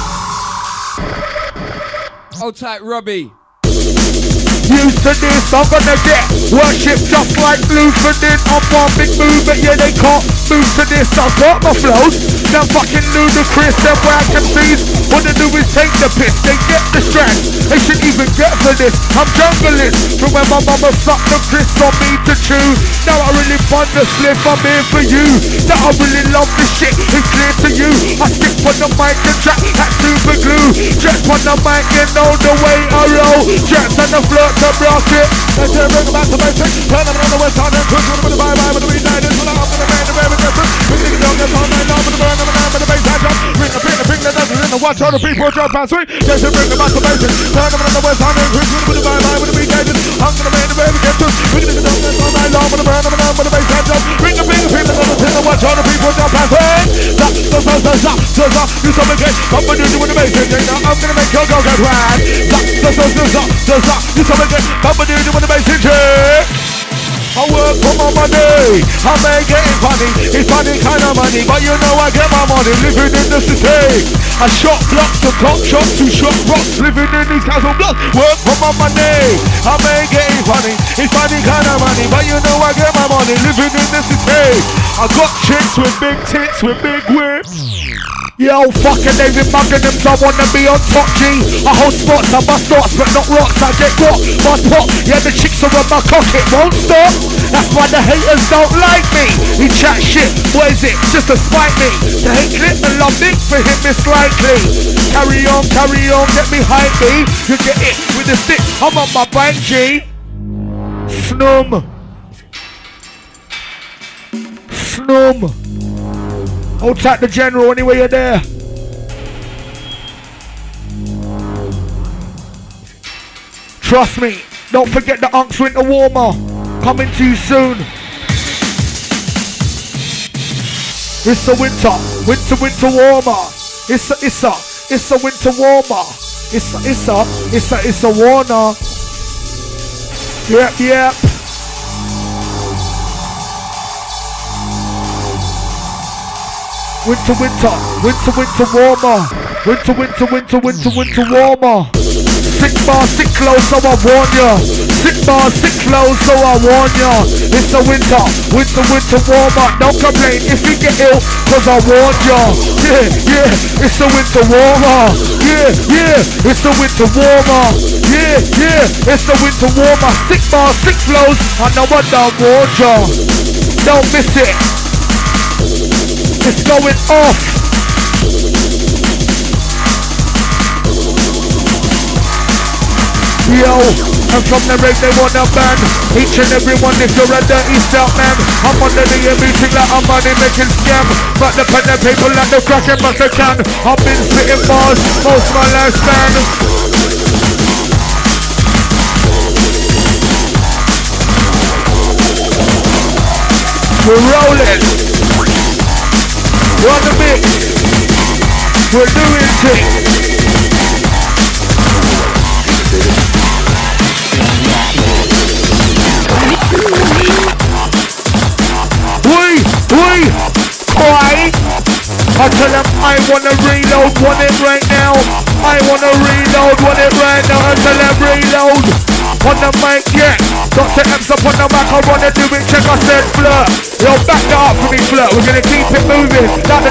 Hold tight, Robbie. Used to this, I'm gonna get worship just like Luther did. I'm one big move, but yeah, they can't move to this. I've got my flows, they're fucking ludicrous. They're whack MCs, what they do is take the piss. They get the strand, they shouldn't even get for this. I'm junglist, from when my mama sucked the crisps on me to chew. Now I really fun the slip, I'm here for you. Now I really love this shit, it's clear to you. I stick on the mic and track that super glue. Jets on the mic, you know the way I roll. Jets on the flirt to block it. Let's bring them back to basics. Turn them on the west side and push them with the bye-bye with the weeknight. It's all I'm gonna man the very different. Bring the dog that's all night long with the burn them and with the bass I jump. Bring the dancers in the watch all the people jump and swing. Let's bring them back to basics. Turn them on the west side and push them with the bye-bye with the weeknight. I'm gonna man the very different. Bring the dog that's all night long with the burn them and with the bass I jump. Bring the people in the watch all the people jump and swing. You come again, come and do it with the bass. Now I'm gonna make your go get wild. You come again, come and do it with the bass. I work for my money, I make it funny. It's funny kind of money, but you know I get my money living in the city. I shot blocks and clock shots, 2 shot rocks, living in these castle blocks. Work for my money, I make it funny. It's funny kind of money, but you know I get my money living in the city. I got chicks with big tits, with big whips. Yo, fucking David mugging them, so I wanna be on top, G. I hold spots, I bust dots, but not rocks. I get got my pop, yeah, the chicks are on my cock, it won't stop. That's why the haters don't like me. He chat shit, what is it? Just to spite me. The hate clip and love it, for him it's likely. Carry on, get me hype, B. You get it with the stick, I'm on my bank, G. Snum. Hold tight the general anyway you're there. Trust me, don't forget the Unks Winter Warmer. Coming to you soon. It's a winter warmer. It's a winter warmer. It's a warmer. Yep. Winter warmer. Winter warmer. Sick bar, sick flow, so I warn ya. Sick bar, sick flow, so I warn ya. It's the winter, winter warmer. Don't complain if you get ill, cause I warned ya. Yeah, it's the winter warmer. Yeah, it's the winter warmer. Yeah, it's the winter warmer. Sick bar, sick flows, I know I done warned ya. Don't miss it. It's going off. Yo, and from the rate they wanna ban each and every one if you're a dirty stout man. I'm under the meeting like I'm money making scam. But the pen and people like the cracking but they can. I've been spitting bars most of my lifespan. We're rolling. We're on the mix. We're doing things. Quiet. I tell them I wanna reload, want it right now. I wanna reload, want it right now. I tell them reload. On the mic, yeah. Dr. M's up on the mic, I wanna do it, check, I said flirt. Yo, back that up for me, flirt. We're gonna keep it moving.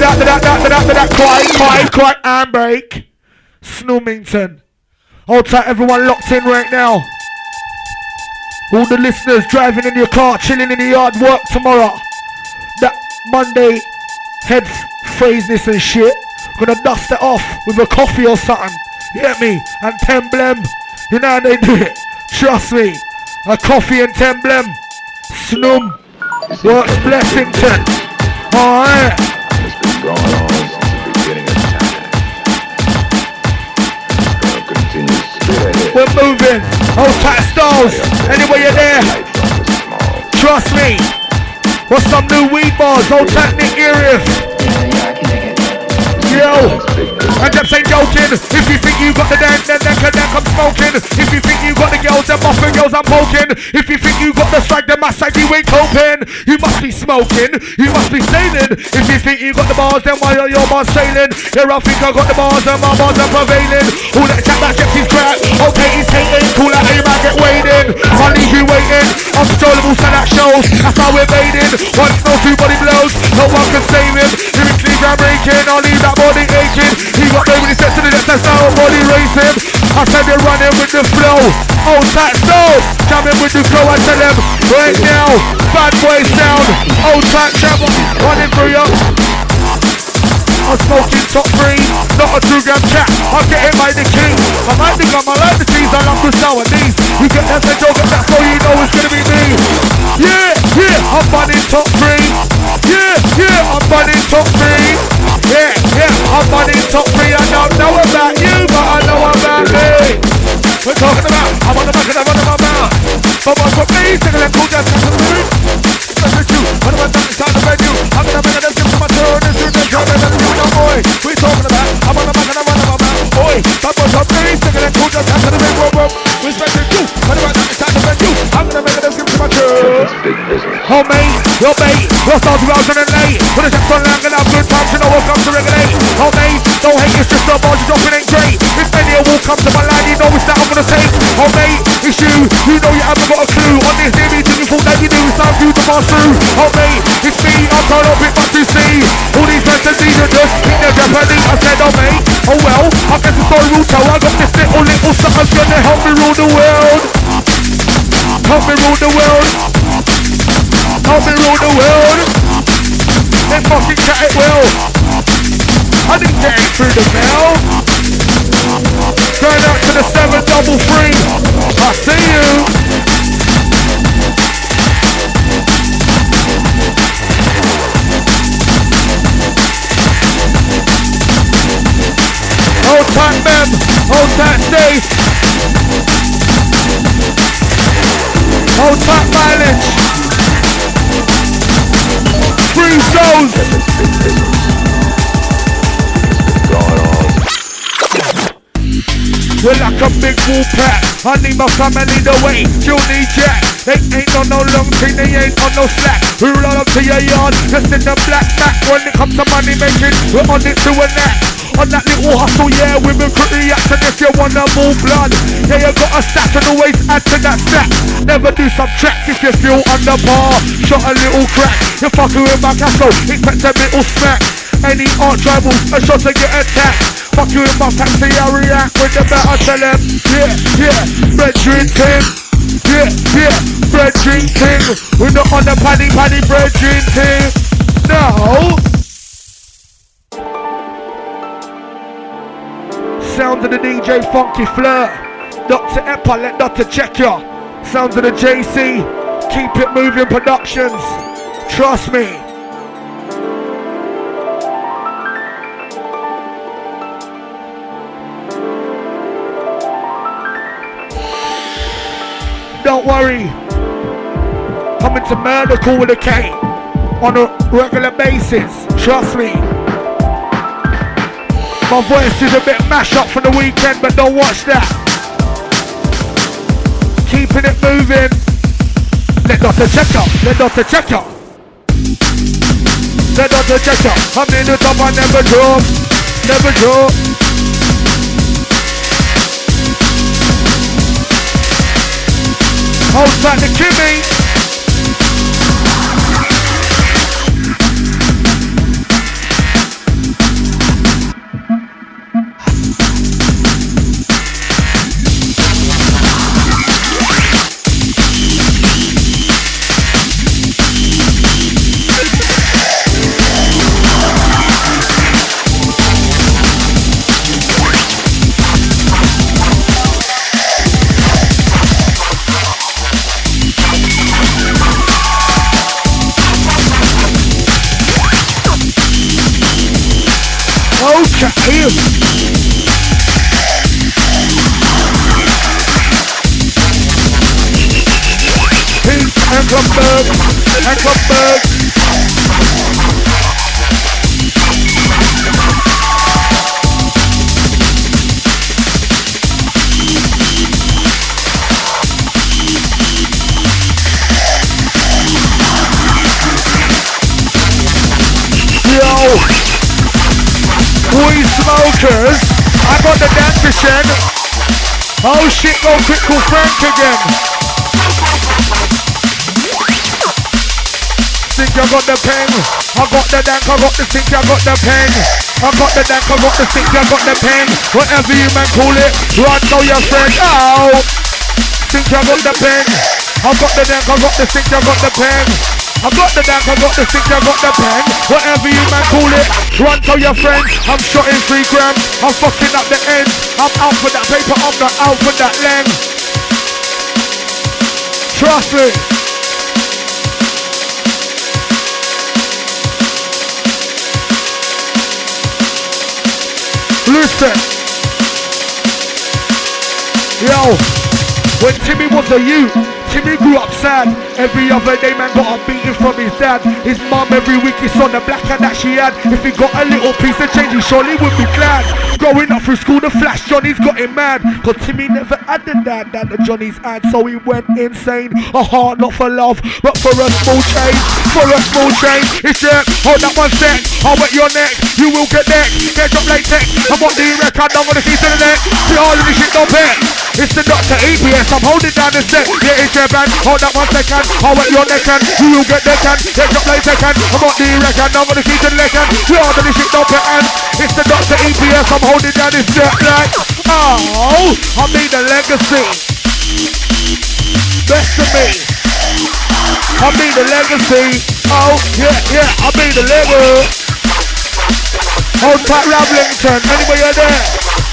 Quiet, and break. Snoomington. Hold tight, everyone locked in right now. All the listeners driving in your car, chilling in the yard, work tomorrow. That Monday head phraseness and shit. Gonna dust it off with a coffee or something. You get me? And 10 blem. You know how they do it. Trust me. A coffee and 10 blem. Snoom. Works Blessington. Alright. It's been going on since the beginning of time. Continue straight ahead. We're moving. Hold tight, Styles. Anyway you're there. Trust me. What's some new weed bars? Old technique areas. Yo, and just ain't joking. If you think you got the dance, then I'm smoking. If you think you got the girls, then muffin girls I'm poking. If you think you got the strike, then my side you ain't coping. You must be smoking, you must be sailing. If you think you got the bars, then why are your bars sailing? Yeah, I think I got the bars, and my bars are prevailing. All that chat that gets his crap. Okay, he's hating. Cool out, you might get waiting. I'll leave you waiting. Uncontrollable stand-out shows. That's how we're baiting. Once no two body blows, no one can save him. Lyrically groundbreaking, I'll leave that body aching. He got no when he steps to the left, that's now body racing. I said you're running with the flow. Old tight Styles, jamming with the flow. I tell them right now, bad boy sound. Old tight travel, running through you. I'm smoking top 3, not a 2-gram chat. I'm getting by the king. I might think I like the cheese, I love the sour knees. You get that and you'll get that flow, you know it's gonna be me. Yeah, I'm running top 3. Yeah, I'm running top 3. Yeah, I'm running top 3. I don't know about you, but I know about me. We're talking about, I'm on the back and I'm on my mouth. But what's with me, singing that cool jazz to the moon. With you, when I'm done inside the venue, I'm gonna make a dance to my turn and through the drum and then you know, boy. We're talking about, I'm on the back and I'm on my mouth. Boy, that was up me, singing that cool jazz to the ring, boom, boom. Respecting you, when I'm done inside the venue, I'm gonna make a dance to my turn. Oh mate, your mate, lost all 2008. When the checks on land and have good times, you know what comes to regulate. Oh mate, don't hate, it's just a bar, you dropping ain't great. If any of will come to my line, you know it's that I'm gonna take. Oh mate, it's you know you haven't got a clue. On this day meeting, you thought that you knew, it's time for you to pass through. Oh mate, it's me, I can't help it but to see all these fantasies are just in their Japanese. I said, oh mate, oh well, I guess the story will tell. I got this little something's gonna help me rule the world. Help me rule the world. Help me rule the world. Then fucking cut it well. I didn't get it through the mail. Going out to the 733. I see you. Hold tight, Mem. Hold tight, Steve. Hold tight, mileage. Free souls. We're like a big wool pack. I need my family the way. Still need Jack. They ain't on no long thing, they ain't on no slack. We roll up to your yard, just in the black back. When it comes to money making, we're on it to a nap. on that little hustle, yeah, women pretty action if you wanna move blood. Yeah, you got a stack and always add to that stack. Never do subtract if you feel under par. Shot a little crack, you're fucking with my castle, expect a little smack. Any art rivals, a shot to get attacked. Fuck you in my taxi, I react with the better, tell them. Yeah, red drink team. Yeah, bread drink team. We're not on the paddy bread drink team. No. Sound of the DJ Funky Flirt. Dr. Eppa, let Dr. check ya. Sounds of the JC. Keep it moving productions. Trust me. Don't worry, coming to murder call with a K on a regular basis, trust me. My voice is a bit mashed up from the weekend, but don't watch that. Keeping it moving. Let Dr. check up, let Dr. check up. Let Dr. check up. I'm in the top, I never drop, never drop. Hold tight to Kimmy. Okay. Pink and Clubberg, and Clubberg. Yo. We smokers, I got the Dankeschön. Oh shit, go Critical Frank again. Think I got the pen, I got the dank, I got the sink, I got the pen. I got the dank, I got the sink, I got the pen. Whatever you man call it, run tell your friend. Oh, think I got the pen, I got the dank, I got the sink, I got the pen. I got the dank, I got the stick, I got the pen. Whatever you man call it, run tell your friends. I'm shotting 3 grams, I'm fucking up the end. I'm out for that paper, I'm not out for that length. Trust me. Listen. Yo, when Timmy was a youth, Timmy grew up sad. Every other day man got a beating from his dad. His mum every week is on the black hand that she had. If he got a little piece of change he surely would be glad. Growing up through school the flash Johnny's got him mad. Cause Timmy never had the dad that the Johnny's had. So he went insane. A heart not for love but for a small change. For a small change. It's there, hold that one sec. I'll wet your neck, you will get neck. Get drop latex, and what do you reckon? I'm gonna keep to the neck. See all of this shit don't bet. It's the Dr. EPS, I'm holding down the set. Yeah, it's your band, hold that 1 second. I'll wet your neck and you will get neck and get drop latex and what do you reckon? I'm gonna keep to the neck and see all of this shit don't bet. And it's the Dr. EPS, I'm holding down this set like, oh, I mean the legacy. Best of me. I mean the legacy. Oh, yeah, I mean the legacy. Hold tight, Ravlington. Anybody out there?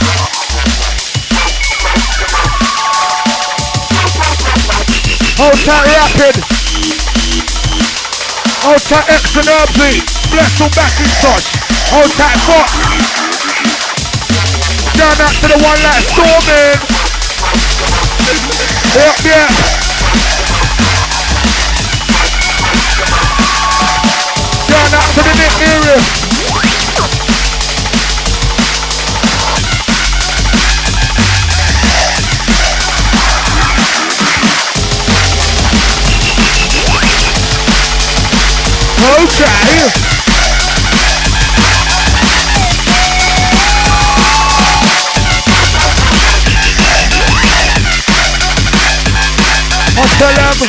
Hold tight, Rapid. Hold tight, X and Herbsy. Bless all back in touch. Hold tight, Fox. Down out to the one like Storming. Yeah. Down out to the Nick area. Okay. I tell them.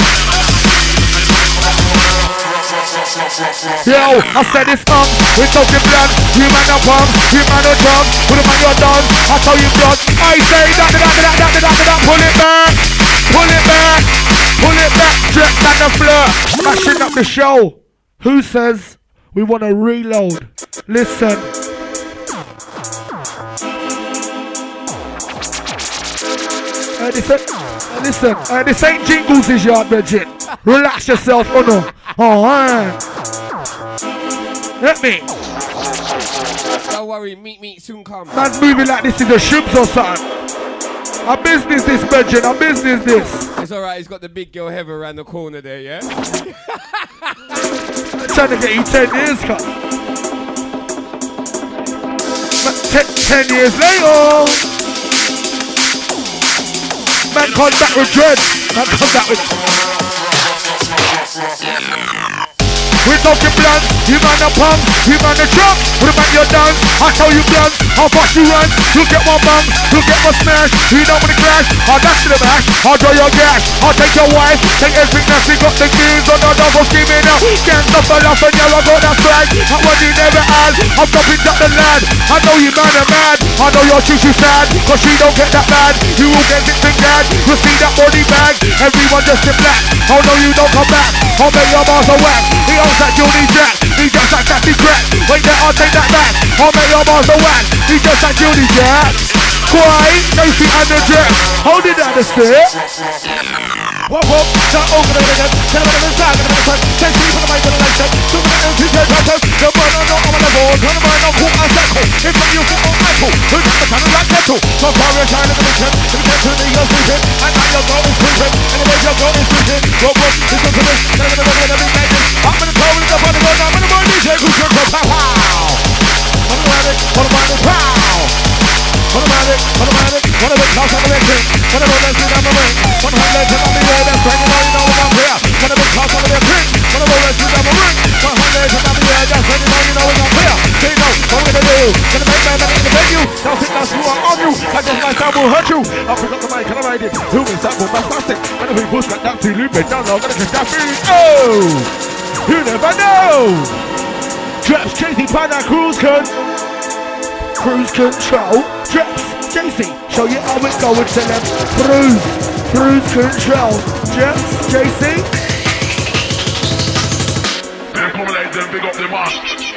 Yo, I said this we talking blood, you man a pump, you man a drum, put them on your dance, I tell you blood, I say that, pull it back, drip down the floor, smashing up the show. Who says we want to reload? Listen. Listen, this ain't jingles this yard, Bridget. Relax yourself, oh no. Alright. Let me. Don't worry, meet soon come. Man's moving like this is a ships or something. A business this, Bridget, a business this. It's alright, he's got the big girl Heather around the corner there, yeah? I'm trying to get you 10 years, cut. 10 years later. Man comes back with dread. Man comes back with... We're talking blunts, you man a pump, you man a drum, put them on your dance, I tell you blunts, I'll bust you runs, you get my bum, you get my smash, you don't wanna crash, I'll dash to the mash, I'll draw your gash, I'll take your wife, take everything that we got the keys on the double scheming out, can't stop a laugh and yeah I got that swag, that one you never had, I'm dropping up the lad, I know you man are mad, I know your choo-choo sad, cause she don't get that bad, you will get it bad, you'll see that body bag, everyone just in black, oh no you don't come back, I'll make your bars a whack, he owns that Julie Jack, he just like Jackie Crack, wait there I'll take that back, I'll make your bars a whack, he just like Julie Jack, quiet, Casey and the Jack, hold it down the stairs. Whoop whoop, not over the again, tell them the side, take me from the mic to the left, to the empty head, the burn on the board, turn the mind on cool and cycle, it's when you put on metal, who's got the kind of like metal, so far you're trying to the mission, to the to the you're sleeping, and now your girl is sleeping, and the way your girl is sleeping, whoop whoop, listen to this, I'm gonna throw it up on the road, I'm gonna burn DJ, who's your girl, pow pow, automatic, pow. Automatic, one of the clouds on the ring, one of the legends on the ring, 100 legends on the air, that's right, you know I'm here. One of the clouds on the ring, one of the legends on the ring, 100 legends on the air, that's right, you know I'm here. Say no, what we gonna do? Gonna make my man in the venue, now think that's who I'm on you, I just my sound will hurt you. I'll pick up the mic and I ride it, who is that will fantastic, and if we push that down to loop it down, I'm gonna catch that feeling, oh! You never know! Traps, Casey, Panda, Cruise control, Traps, JC, show you how it go with them. Cruise control, Traps, JC. Big up the mark.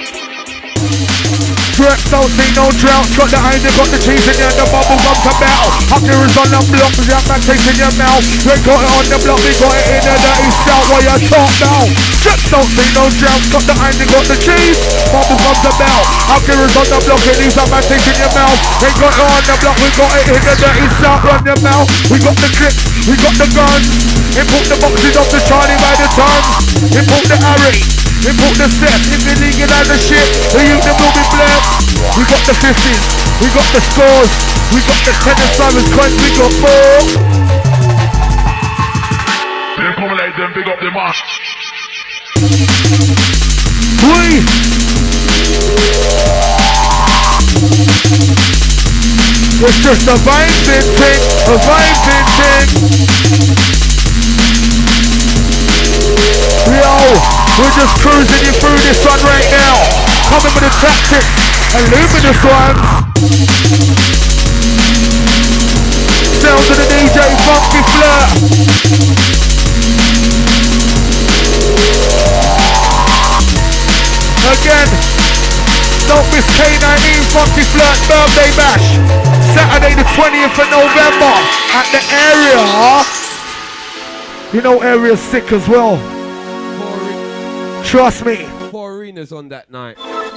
Traps don't see no drought, got the eyes, got the cheese in you, the bubble gum come out. Up there is on the block, we got that taste in your mouth. We got it on the block, we got it in the dirty south, while you talk now. Traps don't see no drought, got the eyes, got the cheese, bubble gum come out. Up there is on the block, it leaves that taste in your mouth. We got it on the block, we got it in the dirty south, run your mouth. We got the clips, we got the guns. Import the boxes off the Charlie by the tons. Import the Harry. Import the set, if you legalize the shit, the youth them will be blessed. We got the 50s, we got the scores, we got the 10 and Simons coins, we got 4. They formulate them, big up the mark. It's just a vibing thing, a vibing thing. Yo, we're just cruising you through this one right now. Coming with the tactics and luminous ones. Sounds of the DJ Funky Flirt. Again, don't miss K19 Funky Flirt birthday bash. Saturday the 20th of November at the area. You know area's sick as well. Trust me. 4 arenas on that night.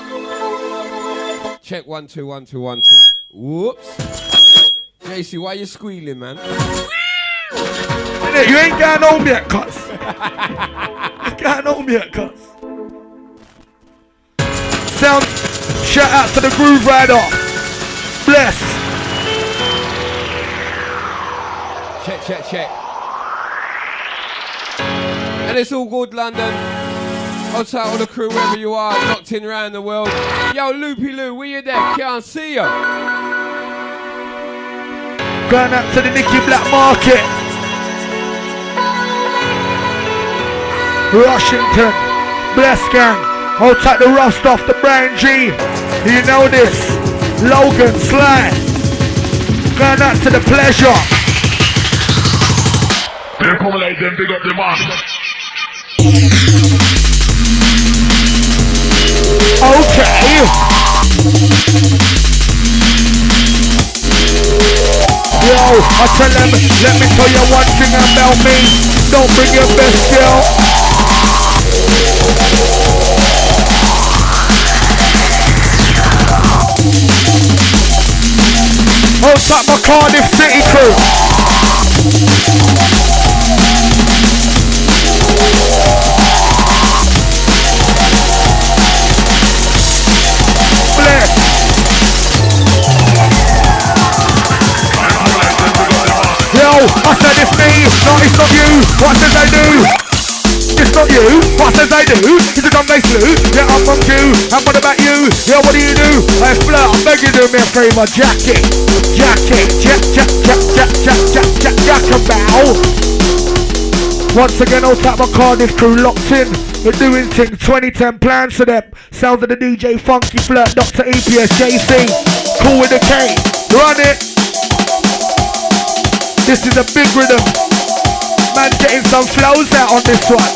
Check 1 2 1 2 1 2. Whoops. JC, why you squealing, man? You ain't going home yet, cuz. You ain't going home yet, cuz. Sound, shout out to the Groove Rider. Bless. Check. And it's all good, London. Outside all the crew, wherever you are, locked in around the world. Yo, Loopy Lou, where you there? Can't see you. Going out to the Nicky Black Market. Washington, Bless Gang. Hold tight the rust off the Brian G. You know this. Logan, Sly. Going out to the pleasure. They come like them, big up the man. Okay. Yo, I tell them, let me tell you one thing about me. Don't bring your best girl. Hold tight my Cardiff City crew. Bless. Yo, I said it's me, no it's not you. What says I do? It's not you, what says I do? It's a gun they slew, yeah I'm on cue. And what about you? Yeah what do you do? Hey Flirt, I beg you do me a favour. Jack about. Once again I'll tap my Cardiff crew locked in. We're doing things 2010 plans for them. Sounds of the DJ Funky Flirt, Dr. EPS, JC. Cool with the K, run it. This is a big rhythm. Man getting some flows out on this one.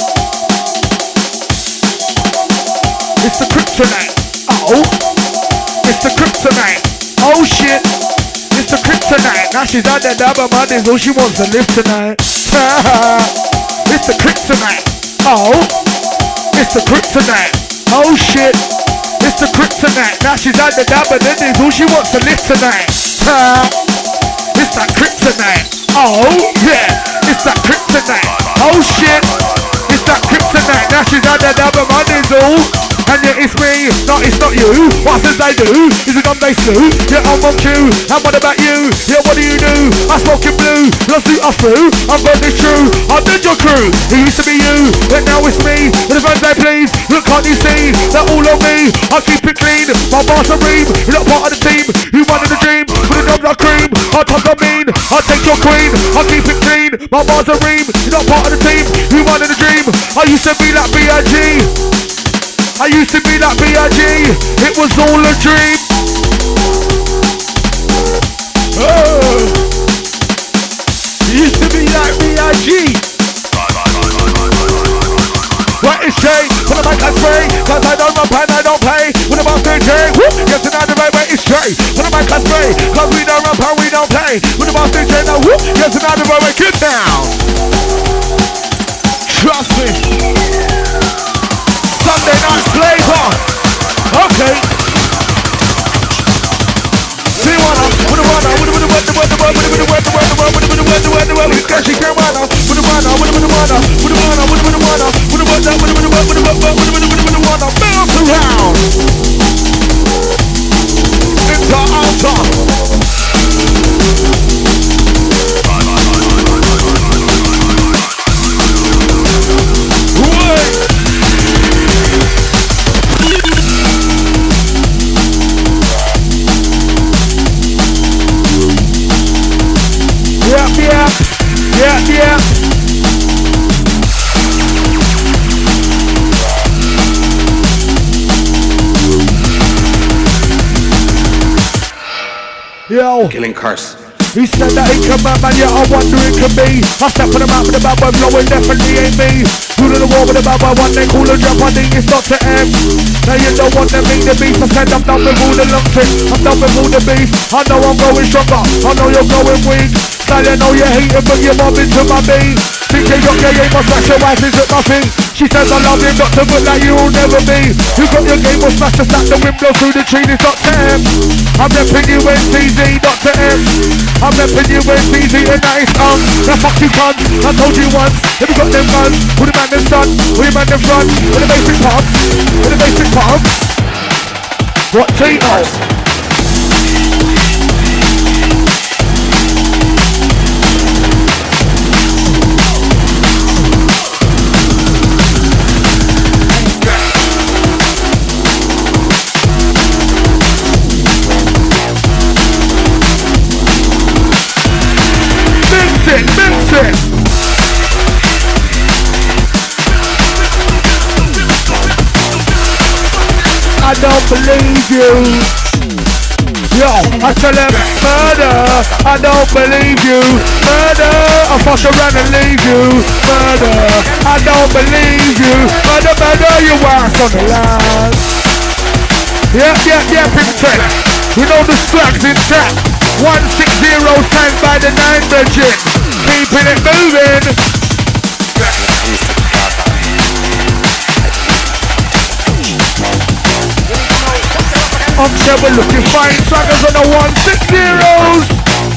It's the kryptonite. Oh. It's the kryptonite. Oh shit. It's the kryptonite. Now she's out there double money, so she wants to live tonight. It's the kryptonite. Oh. It's the kryptonite. Oh shit. It's the kryptonite. Now she's out there double money, so she wants to live tonight. It's that kryptonite. Oh yeah. It's that kryptonite. Oh shit. It's that kryptonite. Now she's out there double money, so. And yeah, it's me, no, it's not you. What says I do? Is it gun they slew? Yeah, I'm on cue. And what about you? Yeah, what do you do? I'm smoking blue. Let's see us through. I'm got this true. I did your crew. It used to be you, but now it's me. With the fans they please. Look, can't you see? They're all on me. I keep it clean. My boss a ream. You're not part of the team. You wanted a dream. With a dog like cream. I talk I mean. I take your queen. I keep it clean. My boss a ream. You're not part of the team. You wanted a dream. I used to be like B.I.G. I used to be like B.I.G. It was all a dream. Oh. Used to be like B.I.G. What is Jay? When the mic I spray, cause I don't run pan, I don't play. When the boss say Jay, whoop, yes and I the right way it's Jay. When the mic I spray, cause we don't run pan, we don't play. When the boss say Jay, now whoop, yes and I the right way, get down. Trust me. Sunday night flavor. Okay. See what I'm with the runner, with the bounce around. Into altar. Yeah. Yo. Killing curse. He said that it can man, yeah, I wonder it can be. I step on the map with the bad boy blowing, definitely ain't me. Ruling the war with the bad boy, one day cool and drop, I think it's Dr. M. Now you don't want to meet the beef, I said I'm done with all the long tricks, I'm done with all the beef. I know I'm going stronger, I know you're going weak. Now you know you're hating, but you're mobbing to my beat. Think you're young, you ain't my smash, your wife is at nothing. She says I love you, Doctor, but like you'll never be. You got your game, will smash us at the window through the tree, it's Dr. M. I'm repping you NTZ, Dr. M. I'm repping you NTZ, and that is now fuck you cunts, I told you once. If you got them guns, who the man them son, who the man them front, with the basic pumps, with the basic pumps. What Tito's? Mix it. don't believe you. Yo, I tell them murder, I don't believe you. Murder, I'll fuck around and leave you. Murder, I don't believe you. Murder, murder, you ass on the line. Yeah, Pink Tech. We know the slag's intact. 160 times by the 9 virgin. Keeping it moving. I'm sure we're looking fine. Swaggers on the 160s.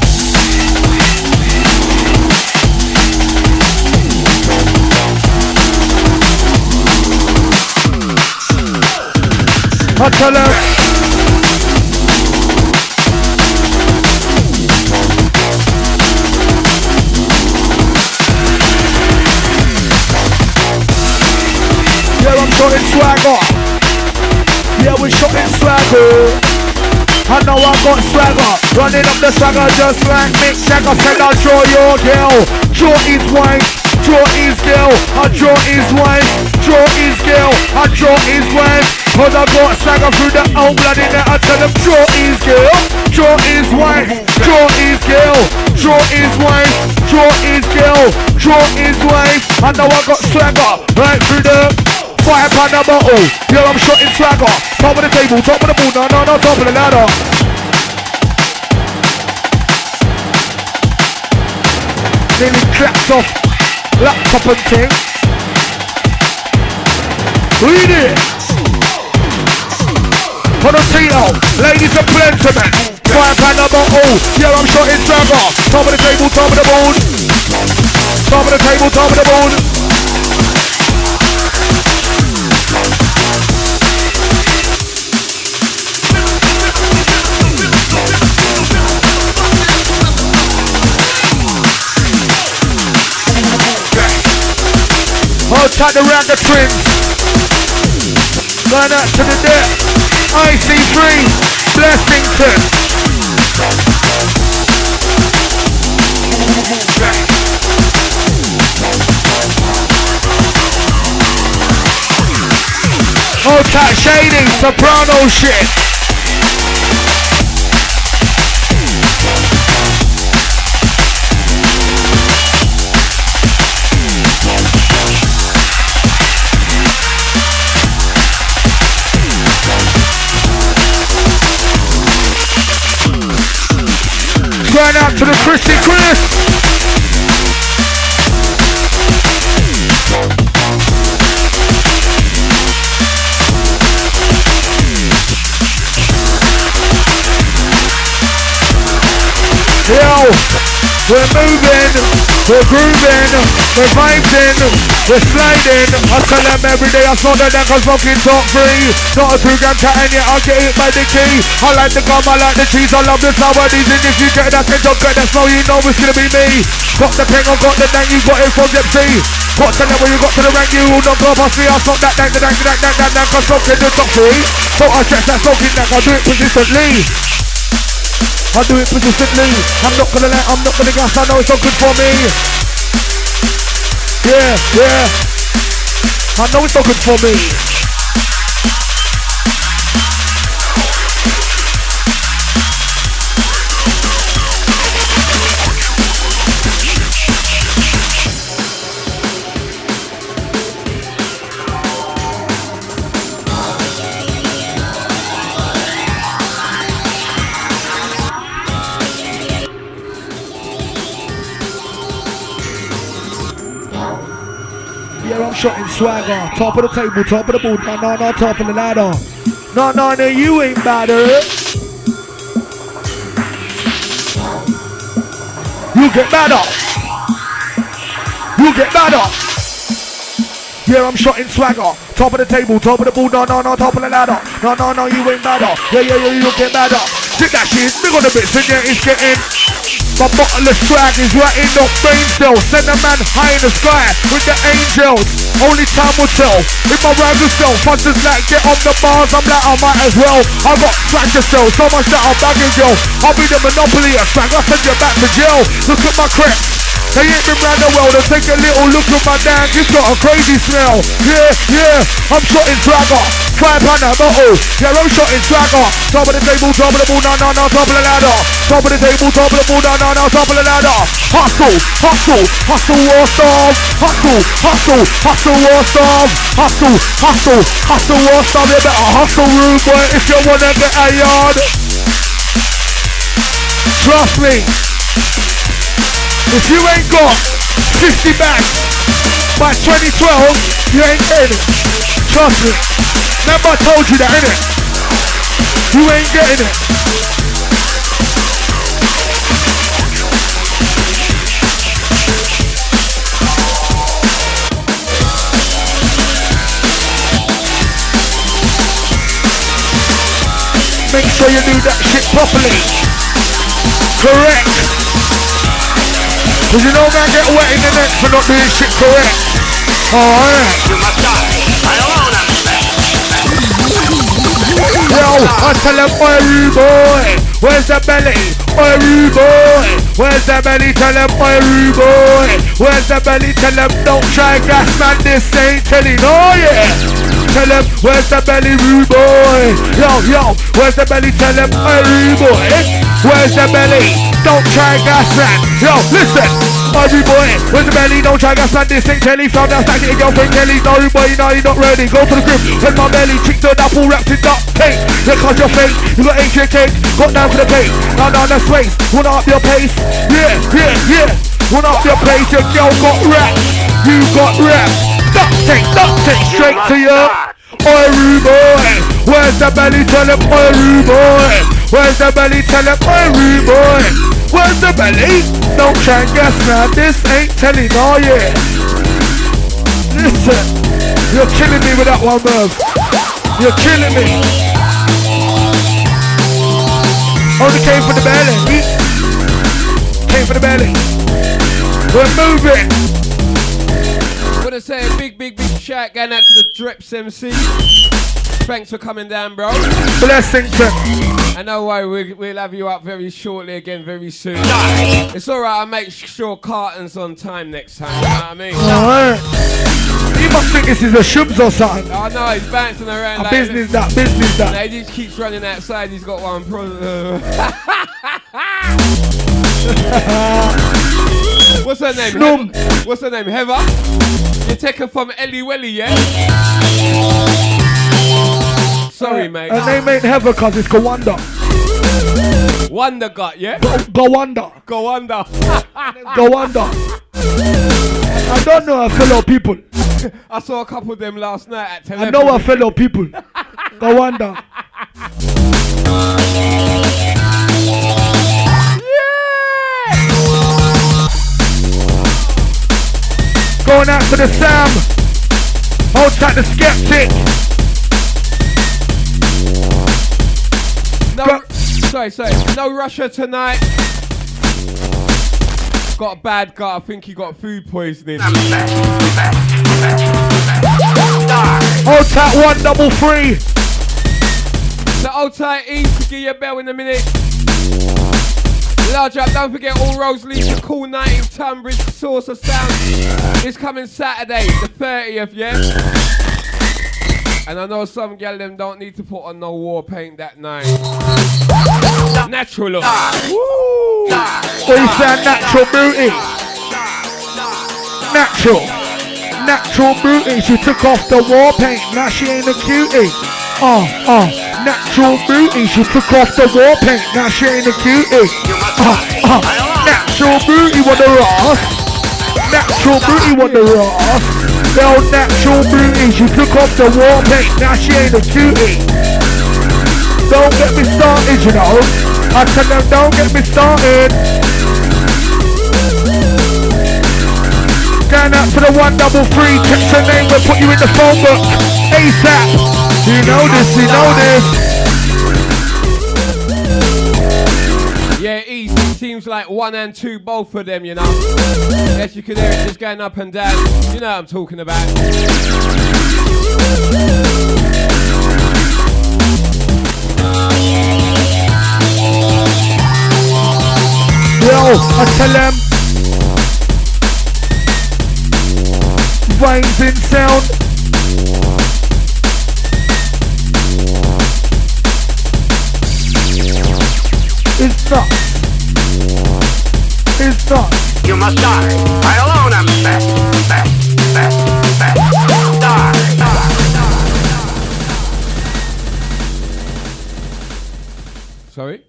I tell them. Yeah, I'm showing swagger. Yeah, we're showing swagger. I know I got swagger. Running up the swagger just like Mick Jagger. Said I'll draw your girl. Draw his wife. Draw his girl. I draw his wife. Draw his girl. I draw his wife. Cause I got swagger through the old blood in there. I tell them draw his girl. Draw his wife. Draw his girl. Draw his wife. Draw his girl. Draw his wife. I know I got swagger. Right through the £5 a bottle. Yeah, I'm shotting swagger. Top of the table, top of the ball. No, top of the ladder. Nearly clapped off laptop and thing. Read it. On the table, ladies and gentlemen. £5 a bottle. Yeah, I'm shotting swagger. Top of the table, top of the board. Top of the table, top of the board. Hold tight the Ragga Twins. Going out to the deck. IC3. Blessington. Hold tight Shady. Soprano shit. Going out to the Chrissy Chris. Yo, we're moving, we're grooving, we're vibing, we're sliding. I tell them every day I smoke that cause smoking talk free. Not a 2-gram cat and yet I'll get it by the key. I like the gum, I like the cheese, I love the sour these. And if you get that can don't get that smell, you know it's gonna be me. Got the ping, I got the dang, you got it from Gypsy. Got to know where you got to the rank, you will not go past me. I smoke that dang, cause smoking the top free. So I stretch that smoking neck, I do it consistently. I do it persistently. I'm not gonna let, I'm not gonna gas. I know it's not good for me. Yeah. I know it's not good for me. I'm shotting swagger. Top of the table, top of the board. No, top of the ladder. No, you ain't better. You get better. You get better. Yeah, I'm shotting swagger. Top of the table, top of the board. No, top of the ladder. No, you ain't better. Yeah, you get better. Sit that shit, big on the bits, and yeah, it's getting. My bottle of swag is right in the brain cell. Send a man high in the sky with the angels. Only time will tell. In my rival self, I just like get on the bars. I'm like I might as well. I got swag to sell, so much that I'm bagging yo. I'll be the monopoly of swag. I'll send you back to jail. Look at my creps. They ain't been round the world and take a little look at my dang. It's got a crazy smell. Yeah, I'm shotting swagger. 500 bottle. Yeah, I'm shotting swagger. Top of the table, top of the ball, no, top of the ladder. Top of the table, top of the ball, no, top of the ladder. Hustle or starve. Hustle or starve. Hustle or starve. You better hustle, rude boy, if you wanna get a yard. Trust me. If you ain't got 50 bags by 2012, you ain't getting it. Trust me. Remember I told you that, innit? You ain't getting it. Make sure you do that shit properly. Correct. Cause you know man get wet in the neck for not doing shit correct. Alright. You must die. I alone understand. Yo, I tell them, oi rude boy, where's the belly? Oi rude boy, where's the belly? Tell them, oi rude boy, where's the belly? Tell them, don't try gas man, this ain't telling, oh yeah. Tell them, where's the belly, rude boy? Yo, where's the belly? Tell them, oi rude boy, where's the belly? Don't try gas man. Yo, listen. Rude boy, where's the belly? Don't try gas man, this ain't Kelly. Found out stack it in your friend Kelly. No rude boy, no, you're not ready. Go for the grip. Where's my belly? Chick to apple wrapped in duct tape. Look at your face. You got H cake. Got down to the pace. Now that's waist. Wanna up your pace? Yeah. Wanna up your pace? Your girl got rap. You got rap. Duct tape, straight to you. Oi rude boy, where's the belly? Tell him, oi rude boy. Where's the belly? Tell him, oi rude boy. Where's the belly? Don't try and guess now, this ain't telling, oh yeah. Listen, you're killing me with that one, Merv. You're killing me. Only came for the belly. Came for the belly. We're moving. Wanna say a big shout going out to the Drips MC. Thanks for coming down, bro. Blessings. I know why we'll have you up very shortly again, very soon. It's alright, I'll make sure Carton's on time next time, you know what I mean? Alright. You must think this is a shubs or something. Oh no, he's bouncing around A like business that. No, he just keeps running outside, he's got one What's her name? What's her name? Heather? You take her from Ellie Welly, yeah? Sorry, mate. Her name ain't Heather cause it's Gowanda. Wonder Gut, yeah? Gowanda. Gowanda. I don't know her fellow people. I saw a couple of them last night at 10. I know her fellow people. Gowanda. Going out to the Sam. Hold tight the Skeptic. No, sorry. No Russia tonight. Got a bad gut. I think he got food poisoning. Hold tight 133. So hold tight East to give you a bell in a minute. Large up, don't forget all roads lead to Cool Night in Tunbridge, Source of Sound. It's coming Saturday, the 30th, yeah? And I know some gal them don't need to put on no war paint that night. Natural look. Woo! What you say, natural beauty? Natural beauty. She took off the war paint, now she ain't a cutie. Natural beauty. She took off the war paint, now she ain't a cutie. Natural beauty with the Ross. Natural beauty with the Ross. Yo, natural beauty. She took off the war paint, now she ain't a cutie. Don't get me started, you know. I tell them, don't get me started. Going out to the 133, text your name, we'll put you in the phone book ASAP. You know this. Yeah, East, it seems like 1 and 2, both of them, you know. Yes, you can hear it just going up and down. You know what I'm talking about. Yo, I tell them, Rhymes in sound. It's nuts. It's nuts. You must die. I alone am best. Die. Sorry?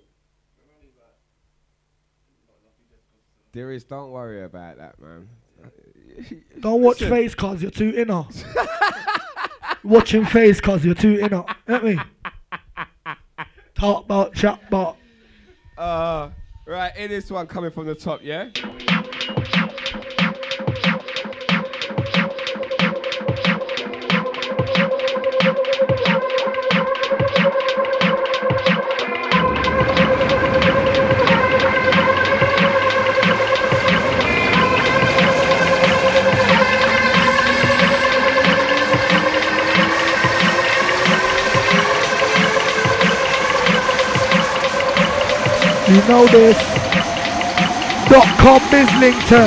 There is, don't worry about that, man. Don't watch face cause you're too inner. Watching face cause you're too inner. Get me? Talk about, chat about. Right, in this one coming from the top, yeah? You know this. .com Islington.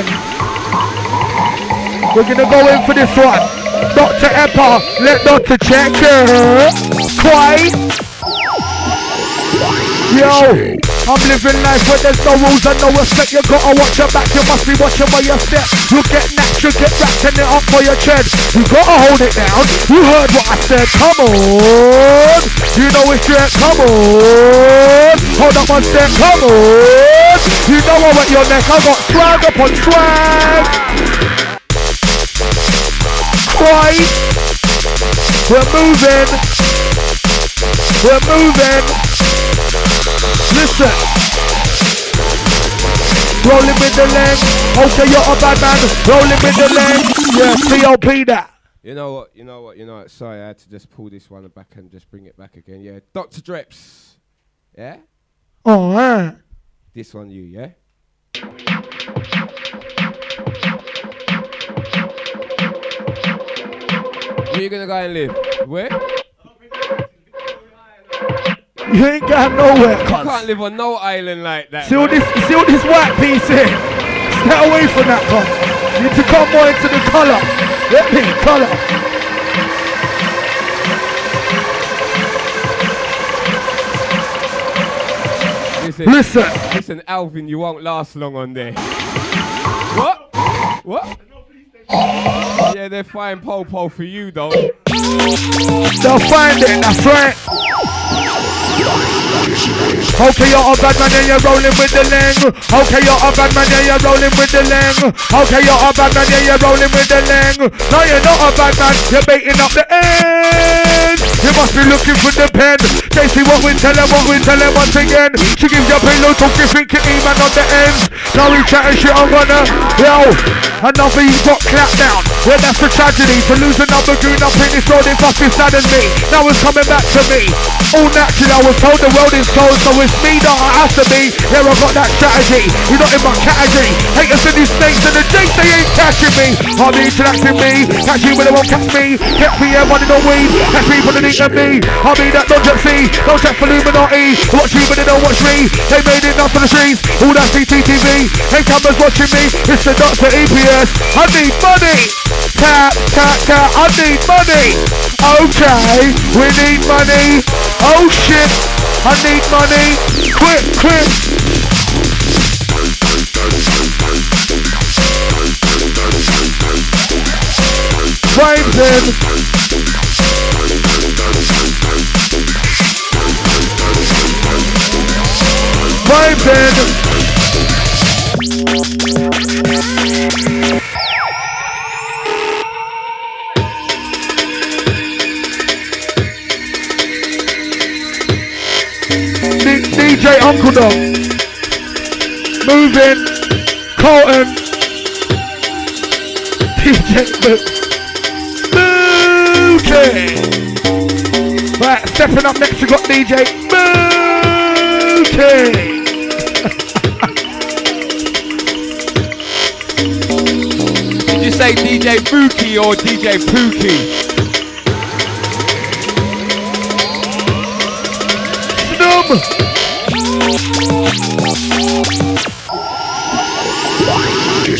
We're gonna go in for this one. Dr. Eppa, let Dr. check her. Quite. Yo, I'm living life where there's no rules and no respect. You gotta watch your back, you must be watching where you step. You get next, you get wrapped in it up for your chin. You gotta hold it down. You heard what I said, come on. You know it's straight, come on. Hold up one step, come on. You know I wet your neck, I got swag upon swag. Right. We're moving. We're moving. Listen. Rolling with the leg. Okay, you're a bad man. Rolling with the leg. Yeah, T.O.P. that. You know what? Sorry, I had to just pull this one back and just bring it back again. Yeah, Dr. Dreps. Yeah? Oh, man. This one you, yeah? Where you gonna go and live? Where? You ain't going nowhere, cuz. You can't live on no island like that. See all this white piece here? Stay away from that, cuz. You need to come more into the colour. Let me, colour. Listen, Alvin, you won't last long on there. What? Yeah, they're fine po for you, though. They'll find it, that's right. Okay, you're a bad man and you're rolling with the ling. Okay, you're a bad man and you're rolling with the ling. Okay, you're a bad man and you're rolling with the ling. No, you're not a bad man, you're baiting up the end. You must be looking for the pen. They see what we tell them once again. She gives you a payload, talk you think you're E-man on the ends. Now we chatting shit, I'm gonna, yo, another you got clapped down. Well, that's the tragedy. To lose another goon up in this road, it must be saddened me. Now it's coming back to me. All natural, I was told the world is cold, so it's me that I have to be. Here I got that strategy, you're not in my category. Haters and these snakes and the jakes, they ain't catching me. Hardly interacting me, catch you when they won't catch me. Catch me, everybody don't weed, catch me for the need of me. I'll be that don't just see, don't check for Illuminati. Watch me but they don't watch me, they made it up for the streets. All that CCTV, hey cameras watching me. It's the Dr. EPS, I need money. Tap, I need money. Okay, we need money. Oh shit, I need money. Quick. Vibes in. Vibes in. DJ Uncle Dog, moving, Colton, DJ Mookie. Right, stepping up next we got DJ Mookie. Did you say DJ Mookie or DJ Pookie?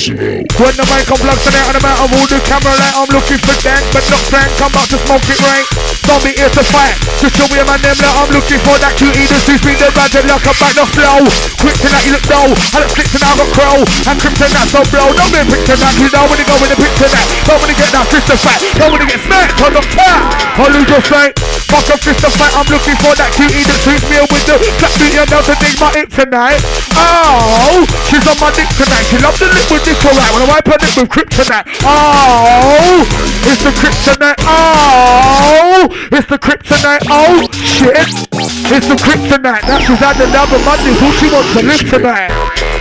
When the mic on plugs tonight, and I'm out of all the camera light, I'm looking for Dan, but not Frank, come out to smoke it right. Don't be here to fight, just show me a man them like I'm looking for that cutie, the suit, bring the bad like a back the flow. Kryptonite, you look low, and it's flipping out got crow, and Kryptonite so bro, don't be picture that, you know when you go with the picture that, don't wanna get that fist of fight, don't wanna get smacked on the top, I'll lose your sight, fuck a fist of fight, I'm looking for that cutie that suits me with the flat beauty and now to dig my hip tonight. Oh, she's on my dick tonight, she loves the lip with this alright, when I wipe her lip with Kryptonite. Oh, it's the Kryptonite, oh, it's the Kryptonite, oh shit, it's the Kryptonite, that she's had the number Mondays, all she wants to live tonight.